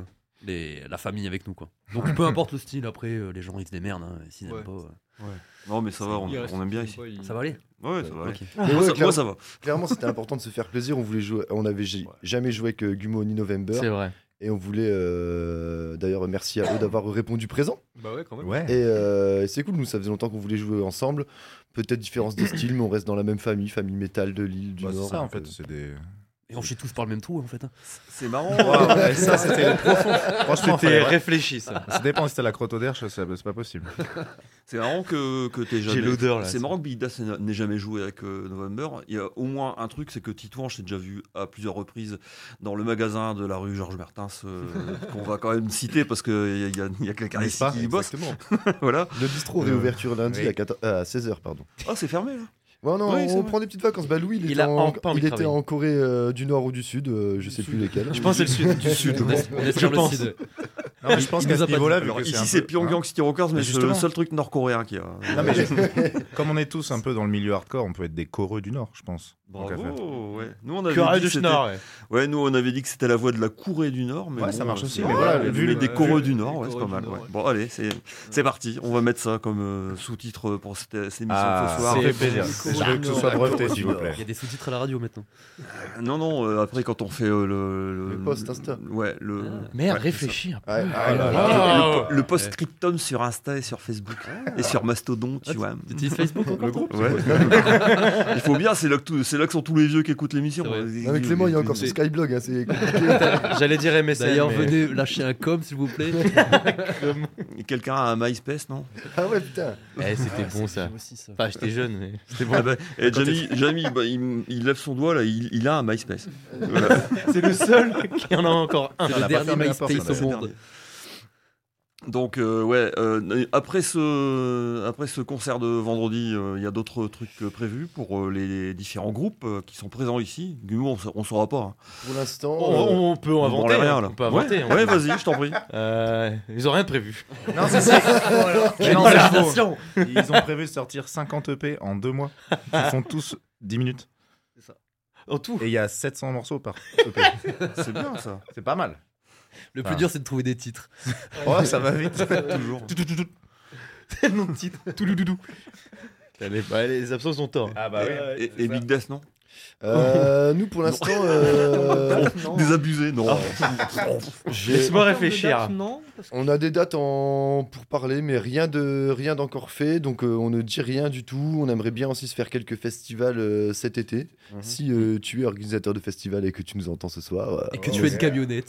la famille avec nous, quoi. Donc peu importe le style, après les gens ils se démerdent, hein, s'ils n'aiment pas. Non, mais ça va, Il on reste aime bien une ici. fois, il- Ça va aller. Ouais, ça va. Ok. Mais Moi, ouais, ça- moi, ça va. clairement, c'était important de se faire plaisir. On voulait jouer. On n'avait jamais joué avec Gumeau ni November. C'est vrai. Et on voulait. D'ailleurs, merci à eux d'avoir répondu présent. Bah ouais, quand même. Ouais. Et c'est cool. Nous, ça faisait longtemps qu'on voulait jouer ensemble. Peut-être différence de style, mais on reste dans la même famille métal de l'île du Bah, Nord. c'est ça en donc, fait, c'est des. Et on chie tous par le même trou, en fait. Hein. C'est marrant. Ça c'était profond. Franchement, C'était fallait- réfléchi, ça. ça dépend si c'était la crotte au derche, c'est pas possible. C'est marrant que t'aies jamais. J'ai l'odeur, là, C'est ça. marrant que Big Das n'ait jamais joué avec November. Il y a au moins un truc, c'est que Titouan, je t'ai déjà vu à plusieurs reprises dans le magasin de la rue Georges Mertens, qu'on va quand même citer parce qu'il y a quelqu'un N'est-ce ici pas qui bosse. Exactement. Voilà. Le bistrot réouverture lundi oui. à 16h, pardon. Ah, c'est fermé là. Ouais, non, Oui, c'est on vrai. prend des petites vacances. Bah, Louis, Il a pas envie de il était travailler. en Corée du Nord ou du Sud, je sais plus lesquels. Je pense que c'est le sud. Du sud. On est Je sur le pense. site. Non, mais je pense Il qu'à nous ce a pas niveau-là, dit. vu Alors, que ici, un c'est peu- Pyongyang City Rockers, mais c'est le justement. seul truc nord-coréen qu'il y a. Non, mais comme on est tous un peu dans le milieu hardcore, on peut être des coreux du Nord, je pense. Tant qu'à faire. Bravo, ouais. Nous, on avait Corée dit du que c'était- Nord, ouais. Ouais, nous, on avait dit que c'était la voie de la Corée du Nord. Mais Ouais, bon, ça marche aussi, c'est- mais voilà, vu vu des le- Coreux vu- du Nord, ouais, les c'est pas Coreux mal. du Nord, Ouais. ouais. Bon, allez, c'est parti. On va mettre ça comme sous-titre pour cette émission ce soir. ça fait c'est plaisir. bon. Je veux que ce soit breveté, s'il vous plaît. Il y a des sous-titres à la radio maintenant. Non, après, quand on fait Le post Insta. Ouais, le. Merde, ouais, réfléchis un peu. Ouais, Le post-scriptum sur Insta et sur Facebook. Et sur Mastodon, tu vois. Tu utilises Facebook encore le groupe. Ouais. Il faut bien, c'est là que sont tous les vieux qui écoutent l'émission. C'est vrai. Non, mais Clément, il y a encore son Skyblog, hein, c'est compliqué. J'allais dire MSN. D'ailleurs, mais- venez lâcher un com, s'il vous plaît. Quelqu'un a un MySpace, non? Ah ouais, putain. Eh, c'était bon ça. Aussi, ça. Enfin, j'étais jeune, mais c'était bon. Ah bah, et Jamie, bah, il lève son doigt là, il a un MySpace. Voilà. C'est le seul qui en a encore un. C'est Elle le a pas dernier fermé la porte, MySpace ça, au d'ailleurs. monde. Donc après ce concert de vendredi, il y a d'autres trucs prévus pour les différents groupes qui sont présents ici. Gumeau, on saura pas. Hein. Pour l'instant, On peut On inventer. branle rien, hein. là. On peut inventer. Ouais, vas-y, je t'en prie. Ils ont rien prévu. Non, c'est ça. Mais non, c'est faux. Félicitations. Ils ont prévu de sortir 50 EP en 2 mois. Ils font tous 10 minutes. En tout. Et il y a 700 morceaux par EP. C'est bien ça. C'est pas mal. Le plus dur, c'est de trouver des titres. Ouais, ça va vite. Toujours. C'est le nom de titre. Touloudoudou. Les absences ont tort. Ah bah oui. Et Big Death, non? nous, pour l'instant, Désabusé, non. Laisse-moi réfléchir. Non, parce que- on a des dates pour parler, mais rien d'encore fait, donc on ne dit rien du tout. On aimerait bien aussi se faire quelques festivals cet été. Si tu es organisateur de festival et que tu nous entends ce soir, Et que tu as une camionnette.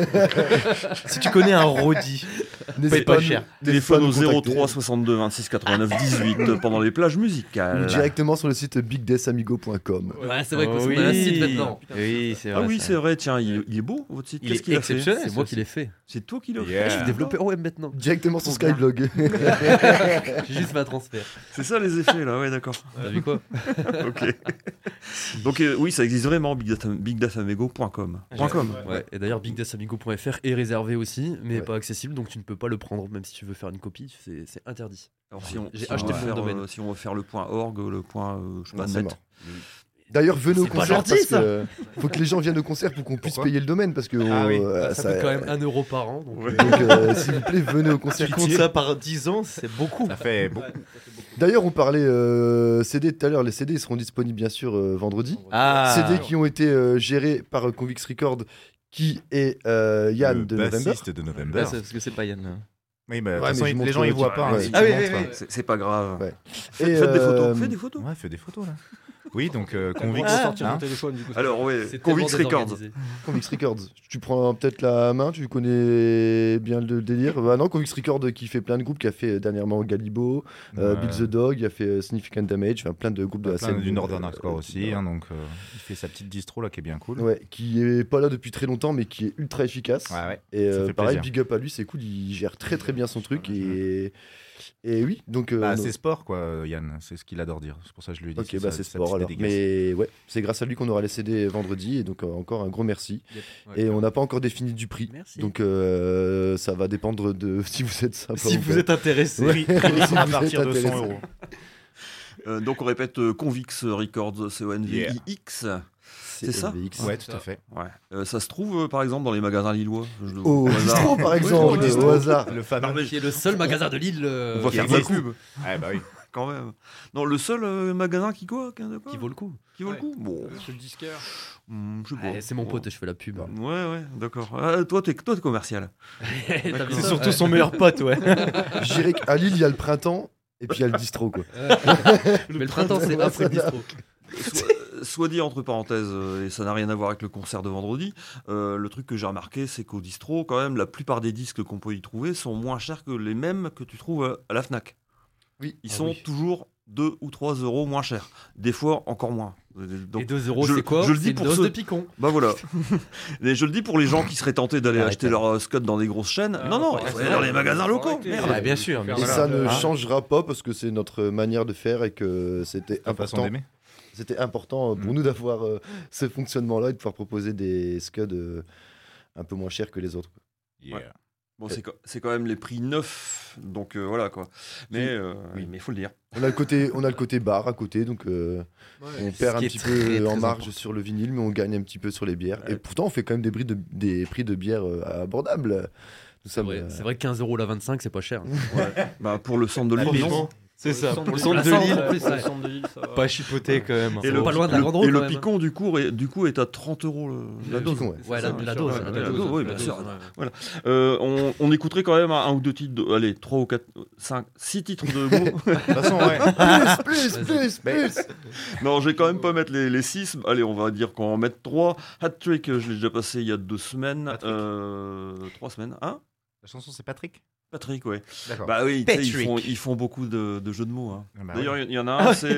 Si tu connais un Rodi, paye pas cher. Téléphone au n'hésite pas à nous 03 62 26 89 18 pendant les plages contacter. Ou musicales. directement sur le site bigdesamigo.com. Ouais, c'est vrai Oh qu'on oui. a un site maintenant. Oui, c'est Ah vrai. oui, ça. c'est vrai, tiens, il est beau votre site. Il Qu'est-ce est qu'il a fait? exceptionnel. C'est moi qui l'ai fait. C'est toi qui l'as fait. Yeah. Je suis développeur web maintenant. Directement sur Skyblog. J'ai juste fait un transfert. C'est ça les effets là, ouais, d'accord. T'as vu quoi? Ok. Donc oui, ça existe vraiment, bigdatamego.com. Ouais. Et d'ailleurs, bigdesamigo.fr est réservé aussi, mais Ouais. pas accessible, donc tu ne peux pas le prendre, même si tu veux faire une copie, c'est interdit. Alors si on, J'ai si acheté on veut le nom de faire, domaine. si on veut faire le point .org, le point je sais pas, Non, c'est net. mort. D'ailleurs, venez au C'est pas concert gentil, parce ça. que faut que les gens viennent au concert pour qu'on puisse Pourquoi Ah payer le domaine parce que Ça coûte quand même 1 euro par an. Donc, donc, s'il vous plaît, venez au concert. Tu comptes ça par 10 ans, c'est beaucoup. Ça fait beaucoup. D'ailleurs, on parlait CD tout à l'heure. Les CD ils seront disponibles bien sûr vendredi. Ah. CD qui ont été gérés par Convix Records, qui est Yann Le de November. bassiste de November. Ouais, c'est parce que c'est pas Yann. Là. Oui, bah, de Ouais, toute façon, mais je montre les gens ils le voient titre. pas. hein, Ouais. si Ah tu oui, montres, oui, hein. C'est pas grave. Ouais. Faites Et, des photos. Fais des photos. Ouais, fais des photos là. Oui, donc On Convix. va sortir hein. mon téléphone du coup. Alors ouais, c'est Convix tellement Records. désorganisé. Convix Records. Tu prends peut-être la main, tu connais bien le délire. Bah non, Convix Records qui fait plein de groupes, qui a fait dernièrement Galibo, Ouais. Bill the Dog, il a fait Significant Damage, enfin plein de groupes de la Plein scène. du Northern Hardcore aussi, hein, donc il fait sa petite distro là qui est bien cool. Ouais, qui est pas là depuis très longtemps, mais qui est ultra efficace. Ouais, ouais. Et Ça fait pareil, plaisir. big up à lui, c'est cool, il gère très très bien son truc et Et oui, donc. C'est sport, quoi, Yann. C'est ce qu'il adore dire. C'est pour ça que je lui ai dit. Ok, c'est sport alors. Mais ouais, c'est grâce à lui qu'on aura les CD vendredi. Et donc, encore un gros merci. Et on n'a pas encore défini du prix. Merci. Donc, ça va dépendre de si vous êtes sympa. Si vous êtes intéressé. Oui, à partir de 100 €. Donc on répète Convix Records, CONVIX. C'est ça LVX. Ouais, tout à fait. Ouais. Ça se trouve par exemple dans les magasins lillois. Au Distro par exemple, au hasard. Le fameux. Qui est le seul magasin de Lille On va faire de la pub. Ah bah oui. Quand même. Non, le seul magasin qui vaut le coup. Qui vaut le coup. Bon. Monsieur le disquaire. Je sais pas. c'est mon pote, je fais la pub. Ouais, d'accord. Toi, t'es commercial. C'est surtout son meilleur pote, ouais. Je dirais qu'à Lille, il y a le printemps et puis il y a le Distro, quoi. Mais le printemps, c'est après le Distro. Soit dit entre parenthèses, et ça n'a rien à voir avec le concert de vendredi, le truc que j'ai remarqué, c'est qu'au Distro, quand même, la plupart des disques qu'on peut y trouver sont moins chers que les mêmes que tu trouves à la Fnac. Oui. Ils sont toujours 2 ou 3 € moins chers. Des fois, encore moins. Donc, et 2 €, c'est quoi? Je le dis c'est pour une dose ceux... de picon. Bah voilà. Et je le dis pour les gens qui seraient tentés d'aller Arrêtez. acheter leur scud dans des grosses chaînes. Non, il faut aller dans les magasins locaux. Ah, bien sûr. Et ça ne changera pas parce que c'est notre manière de faire et que c'était Ta façon important. d'aimer. C'était important pour nous d'avoir ce fonctionnement-là et de pouvoir proposer des scuds un peu moins chers que les autres. Yeah. Ouais. Bon, c'est quand même les prix neufs, donc voilà quoi. Mais il faut le dire. On a le côté bar à côté, donc on perd un petit peu en marge sur le vinyle, mais on gagne un petit peu sur les bières. Et pourtant, on fait quand même des prix de bière abordables. C'est vrai que 15 € la 25, c'est pas cher. Bah, pour le centre de Lille, non. C'est ça. Pour Pour le le centre de centre, Lille, en plus, le centre de Lille, ça va. pas chipoté quand même. Et pas loin de la grande roue, et quand le même. picon du coup est à 30 € la dose. Picon, ouais. Ouais, la dose. La dose, oui, bien sûr. Voilà. On écouterait quand même un ou deux titres, allez, 3 ou 4, 5, 6 titres de mots. De toute façon, ouais. Plus. Non, je vais quand même pas mettre les 6. Allez, on va dire qu'on va en mettre 3. Hat Trick, je l'ai déjà passé il y a 2 semaines. 3 semaines. Hein La chanson, c'est Patrick. Patrick, ouais. D'accord. Bah oui, tu sais, Patrick. ils font beaucoup de jeux de mots. Hein. Ah bah D'ailleurs, il y en a un, c'est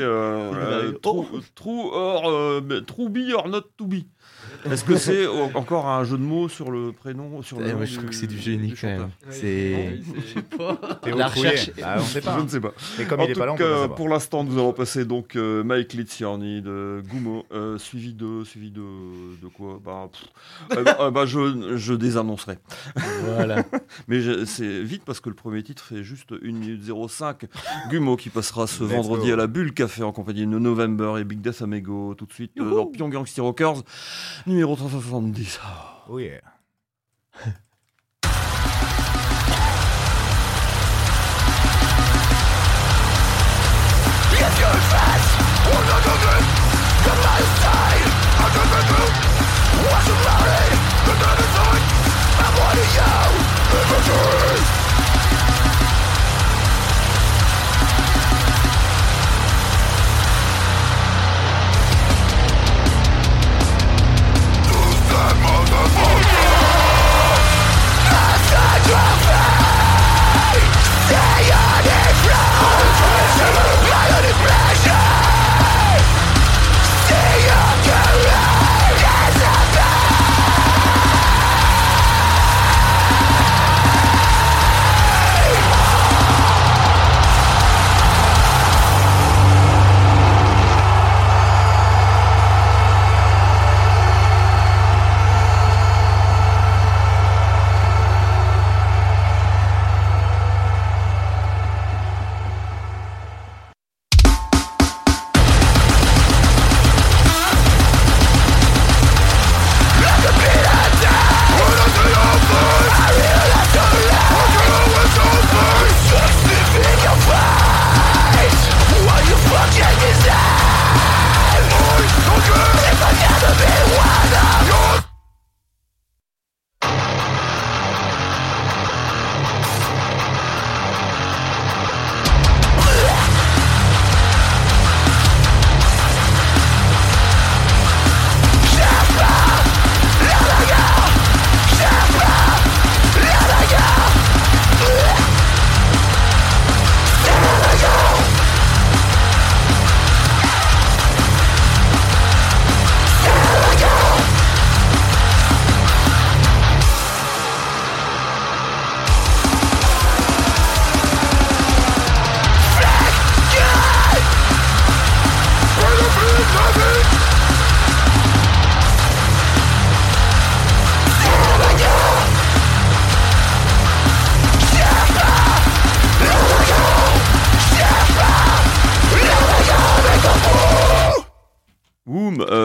true be or not to be. Est-ce que c'est encore un jeu de mots sur le prénom, sur le nom Je trouve que c'est du génie quand chanteur même. C'est. Théo La Trouillet. recherche- Ah, on sait pas. Je ne sais pas. Mais comme En il est tout pas là, on cas, peut pas savoir. pour l'instant, nous allons passer donc Mike Litziani de Gumo, suivi de quoi je désannoncerai. Voilà. Mais c'est vite parce que le premier titre fait juste 1 minute 05. Gumo qui passera ce Let's vendredi go. à la Bulle Café en compagnie de November et Big Death Amego. Tout de suite dans Pyongyang City Rockers, numéro 370. Oh yeah. Yes,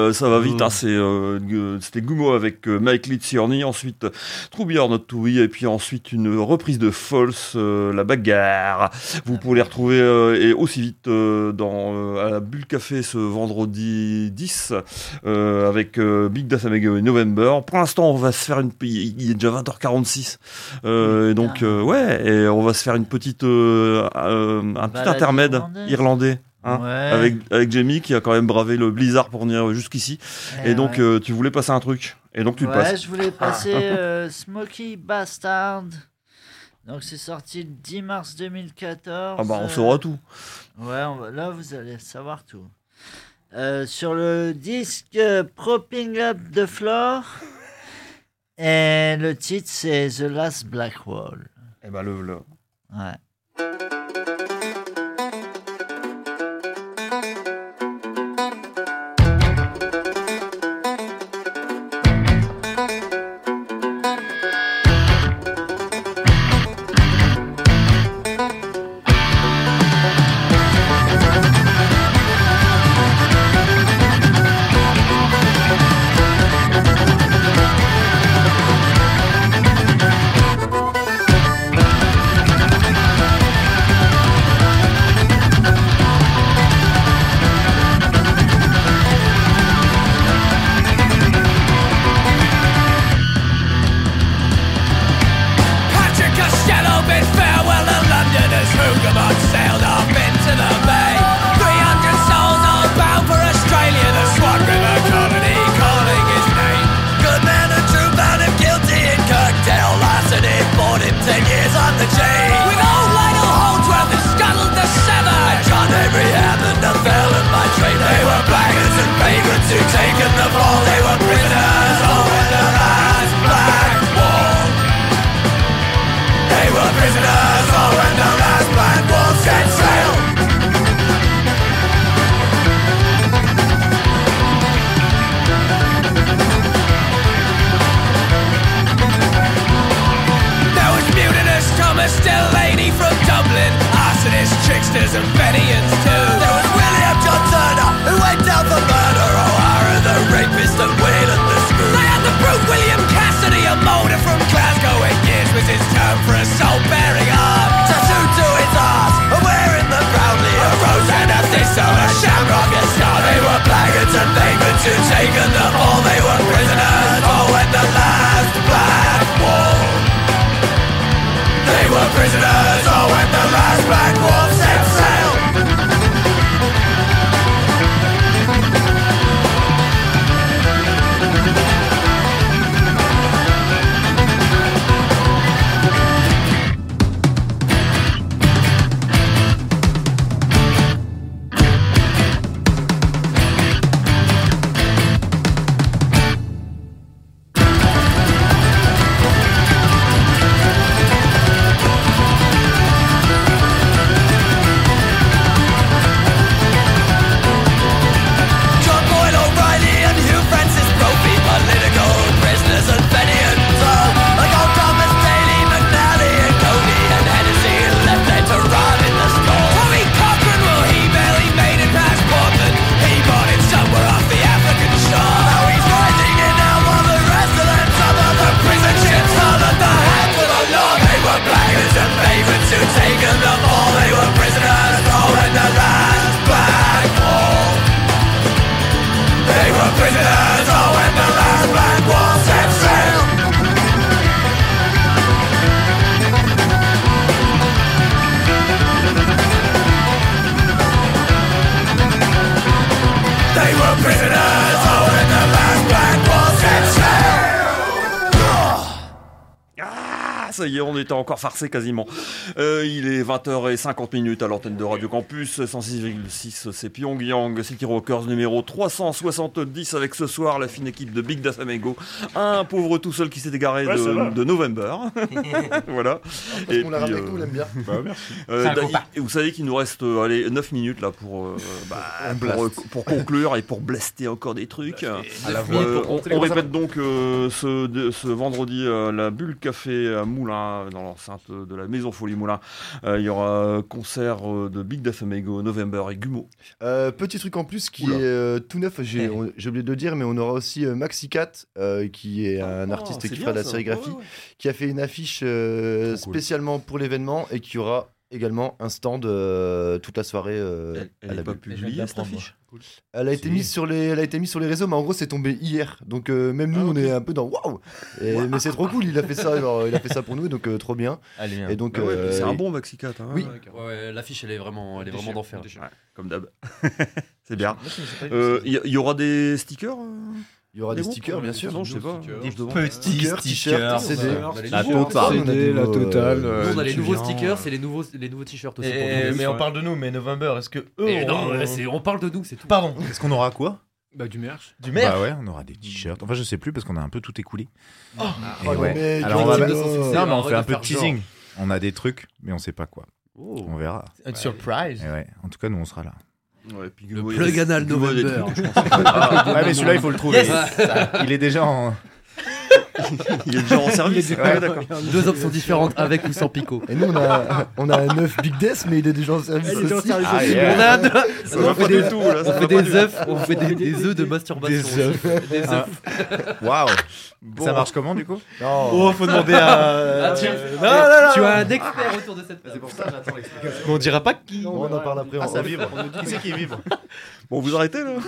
ça va vite, hein, c'était Gummo avec Mike Litziorny, ensuite True Beer Not To Be, et puis ensuite une reprise de False, La Bagarre. Vous pouvez les retrouver et aussi vite à la Bulle Café ce vendredi 10 avec Big Das Amego et November. Pour l'instant, on va se faire il est déjà 20h46, et donc et on va se faire une petite un petit intermède irlandais. Avec Jamie qui a quand même bravé le blizzard pour venir jusqu'ici. Et donc tu voulais passer un truc. Et donc tu le passes. Je voulais passer Smoky Bastard. Donc c'est sorti le 10 mars 2014. Ah bah on saura tout. Là vous allez savoir tout. Sur le disque Propping Up the Floor. Et le titre c'est The Last Black Wall. Et bah le. Ouais. Ça y est, on était encore farcé quasiment. Il est 20h50 à l'antenne de Radio Campus 106,6, c'est Pyongyang City Rockers numéro 370 avec ce soir la fine équipe de Big Das Amego, un pauvre tout seul qui s'est égaré de November. Voilà. Parce qu'on l'a ramené avec nous, on l'aime bien. Bah, merci. Et vous savez qu'il nous reste 9 minutes là pour conclure et pour blaster encore des trucs. On répète donc ce vendredi la Bulle Café à Moulins Moulin, dans l'enceinte de la Maison Folie Moulin. Il y aura concert de Big Death Amigo, November et Gumo. Petit truc en plus qui est tout neuf, j'ai oublié de le dire, mais on aura aussi Maxicat, qui est un artiste qui fera de la sérigraphie, qui a fait une affiche spécialement pour l'événement et qui aura également un stand toute la soirée. Elle n'est pas publiée cette affiche. Elle a été mise sur les réseaux, mais en gros c'est tombé hier. Donc même nous on est un peu dans waouh. Mais c'est trop cool, il a fait ça pour nous, donc trop bien. Et donc c'est un bon Maxicat. Hein, oui. Ouais, l'affiche elle est vraiment d'enfer. Comme d'hab. C'est bien. Il y aura des stickers. Il y aura des stickers, bien sûr. Non, je sais pas. Des Stickers, t-shirts, CD. La totale. On a les nouveaux stickers et les nouveaux t-shirts aussi. Mais on parle de nous, mais November, est-ce que eux. On parle de nous, c'est tout. Pardon. Est-ce qu'on aura quoi? Bah, du merch. Du merch. Bah ouais, on aura des t-shirts. Enfin, je sais plus parce qu'on a un peu tout écoulé. Et Oh, ouais. mec, Alors, on va... arrête Non, mais on fait un peu de genre. teasing. On a des trucs, mais on sait pas quoi. On verra. Une surprise. Et ouais. En tout cas, nous, on sera là. Ouais, puis Le plug anal November. Ouais, mais celui-là, il faut le trouver. Il est déjà en. Il est déjà en service. Ouais, d'accord. 2 options différentes avec ou sans picot. Et nous on a un œuf Big Death, mais il est déjà en service aussi. Ah, yeah. On fait des œufs, on fait des œufs de masturbation. Des œufs. Waouh. Ça marche comment du coup? Oh, faut demander à. Tu as un expert autour de cette table. C'est pour ça, j'attends l'explication. Mais on dira pas qui. On en parle après. Ah, ça vibre. Qui c'est qui vibre? Bon, vous arrêtez là?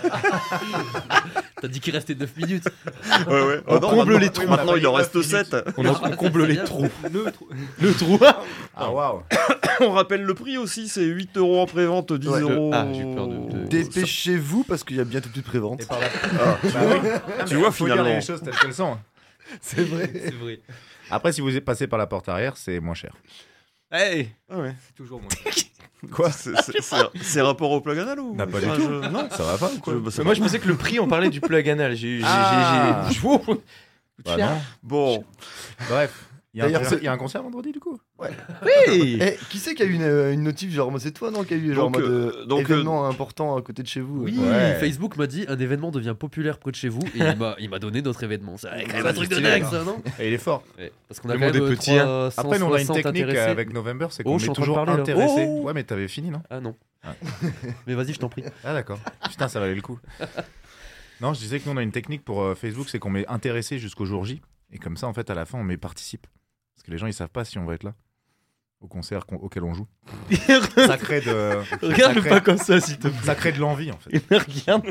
T'as dit qu'il restait 9 minutes. Ouais. On comble les trous. Maintenant, il en reste 7. On comble les trous. Le trou. Ah, waouh. On rappelle le prix aussi, c'est 8 € en prévente, 10 €. Ah, j'ai eu peur de. Dépêchez-vous parce qu'il y a bientôt plus de prévente. Bah oui. Tu vois, Faut dire finalement. les choses telles qu'elles sont. C'est vrai. C'est vrai. Après, si vous êtes passé par la porte arrière, c'est moins cher. Hey. Ah ouais. C'est toujours moins. Quoi? C'est rapport au plug anal ou? Pas du Enfin, tout. Non, Ça va pas ou quoi? bah, ça Mais moi, va. je pensais que le prix, on parlait du plug anal. Ah. Bah non. Bon, Bref. Il y a D'ailleurs, il y a un concert vendredi du coup? Oui. Eh, qui c'est qui a eu une notif genre moi c'est toi non qui a eu genre Donc, mode événement important à côté de chez vous? Oui, Ouais. Facebook m'a dit un événement devient populaire près de chez vous et il m'a donné notre événement. C'est quand même un truc de dingue ça, non? Et il est fort. Parce qu'on a Le quand monde même est petit, hein. 360 Après, nous on a une technique intéressés. avec November, c'est qu'on Oh, je suis est en train de toujours parler, là. intéressé. Oh. Ouais, mais t'avais fini, non? Ah non. Ah. Mais vas-y, je t'en prie. Ah d'accord. Putain, ça valait le coup. Non, je disais que nous on a une technique pour Facebook, c'est qu'on met intéressé jusqu'au jour J. Et comme ça, en fait, à la fin, on met participe. Parce que les gens, ils savent pas si on va être là. Au concert auquel on joue. Ça crée de. Regarde pas comme ça, s'il te plaît. Ça crée de l'envie, en fait. Il me regarde.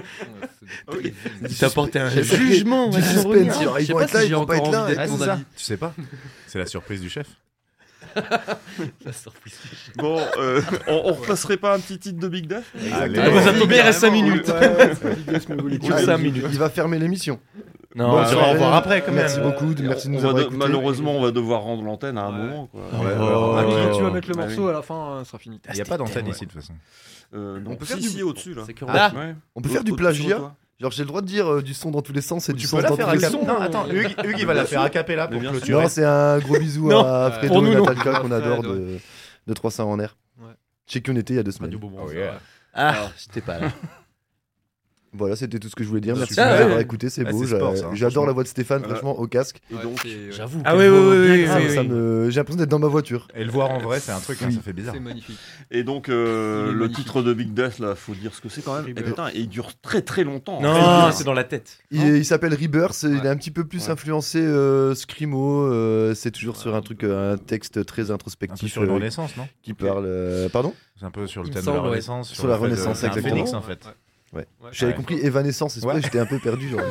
Il t'a porté un Du jugement. Du ouais. suspense, genre, Je ils sais vont pas être là, si ils j'ai vont pas encore être là. envie d'être Ah, mon c'est ça. ami. Tu sais pas. C'est la surprise du chef. La surprise. bon, on repasserait pas un petit titre de Big Death? Allez. Ah bah, ça tombe bien, il reste 5 minutes. Ouais, 5 minutes. Il va fermer l'émission. Non, Bonne on va soirée. revoir après quand même. Merci beaucoup, merci de nous On va avoir de- écoutés. malheureusement, on va devoir rendre l'antenne à un moment. Quoi. Ah, mais ouais, tu vas ouais. mettre le Bah morceau oui. à la fin, ça sera fini. Il n'y a pas d'antenne ici, de toute façon. On peut faire du- au-dessus là. C'est que Ah. Ouais. On peut faire du Au-dessus de plagiat. toi. Genre j'ai le droit de dire du son dans tous les sens et du Tu sens peux la dans faire tous à les sons. Non, attends, Hugues, il va la faire a cappella pour Mais bien sûr. clôturer. Non, c'est un gros bisou Non, à pour Fredo nous, et non. Natalka qu'on adore Fred, de 300 en air. Ouais. Chez qui on était il y a 2 semaines. Oh, yeah. Ah, j'étais pas là. Voilà, c'était tout ce que je voulais dire. Merci de Super. nous Ah, avoir ouais. écouté, c'est Ah, beau. c'est sport, ça, hein, J'adore franchement. la voix de Stéphane, franchement, au casque. Et donc, J'avoue. Ah quelle oui, voix oui, oui, bien oui, grave. oui. J'ai l'impression d'être dans ma voiture. Et le voir en vrai, c'est un truc, hein, ça fait bizarre. C'est magnifique. et donc Il est le magnifique. titre de Big Death là, faut dire ce que c'est quand même. Et putain, il dure très très longtemps. Non, c'est dans la tête. Il s'appelle Rebirth, il est un petit peu plus influencé Screamo. C'est toujours sur un truc, un texte très Un peu introspectif sur une renaissance, non? qui parle. Pardon? C'est un peu sur le Il thème me de la semble, ouais. renaissance. Sur la le fait de- renaissance, c'est un exactement. phénix, en fait. J'avais Ouais. compris Evanescence, c'est pour ça que j'étais un peu perdu. Genre,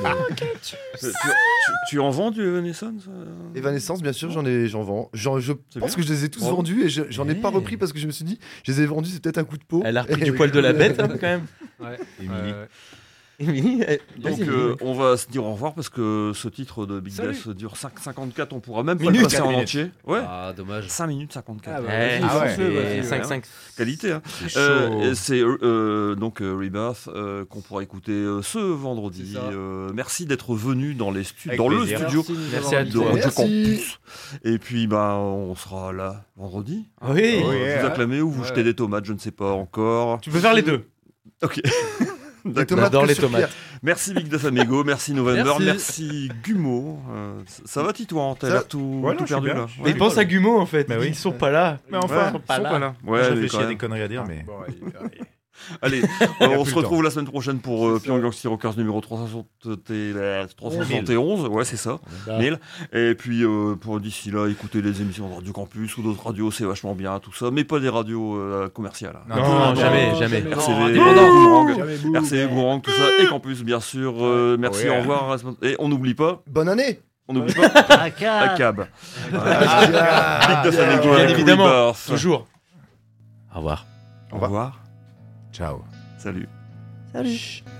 Tu en vends du Evanescence Evanescence, bien sûr, j'en vends. Je C'est pense bien. que je les ai tous Bravo. vendus et j'en ai pas Ouais. repris parce que je me suis dit, je les ai vendus, c'est peut-être un coup de peau. Elle a repris Et du poil de la bête, hein, quand même. Ouais. Émilie. Émilie, Donc vas-y, on va se dire au revoir parce que ce titre de Big Salut. Death dure 5,54, on pourra même pas Minutes. le passer en 4 minutes. entier. Ouais. Ah, dommage. 5 minutes 54. Ah bah, Eh, vas-y, ah ouais. fonce-le, vas-y. 5-5. Qualité, hein. C'est chaud. Et c'est donc Rebirth qu'on pourra écouter ce vendredi. C'est ça. Merci d'être venu dans les Avec dans le plaisir. studio Merci de nous Merci avoir à de toi. Radio Merci. Campus. Et puis bah on sera là vendredi. Oui. Oh, yeah. Vous acclamez ou vous Ouais. jetez des tomates, je ne sais pas encore. Tu peux faire les deux. Ok. Les tomates J'adore que les sur tomates. Pierre. Merci Big Def Amigo, merci November, Merci. merci Gumo. Ça va Titouan, t'as Ça l'air va. tout, Ouais, non, tout je suis perdu bien. là. Je suis Mais Ouais. pense à Gumo en fait. Bah oui. Ils sont pas là. Mais enfin, Ils sont pas là. Ouais, je mais réfléchis quand à même. des conneries à dire, mais. Allez, a on plus se le retrouve la semaine prochaine pour Pyongyang City Rockers numéro 371. Ouais, c'est ça. 1000. Et puis, pour d'ici là, écoutez les émissions de Radio Campus ou d'autres radios, c'est vachement bien, tout ça. Mais pas des radios commerciales. Non, jamais. RCV, indépendant. Boomerang, Jamais boum. RCV, Boomerang, tout ça. Et Campus, bien sûr. Merci, Ouais. au revoir. Et on n'oublie pas. Bonne année. On n'oublie pas. Aka. ACAB. Ah, Big Def Amigo Bien avec évidemment. Rebirth. Toujours. Au revoir. Au revoir. Ciao. Salut. Salut.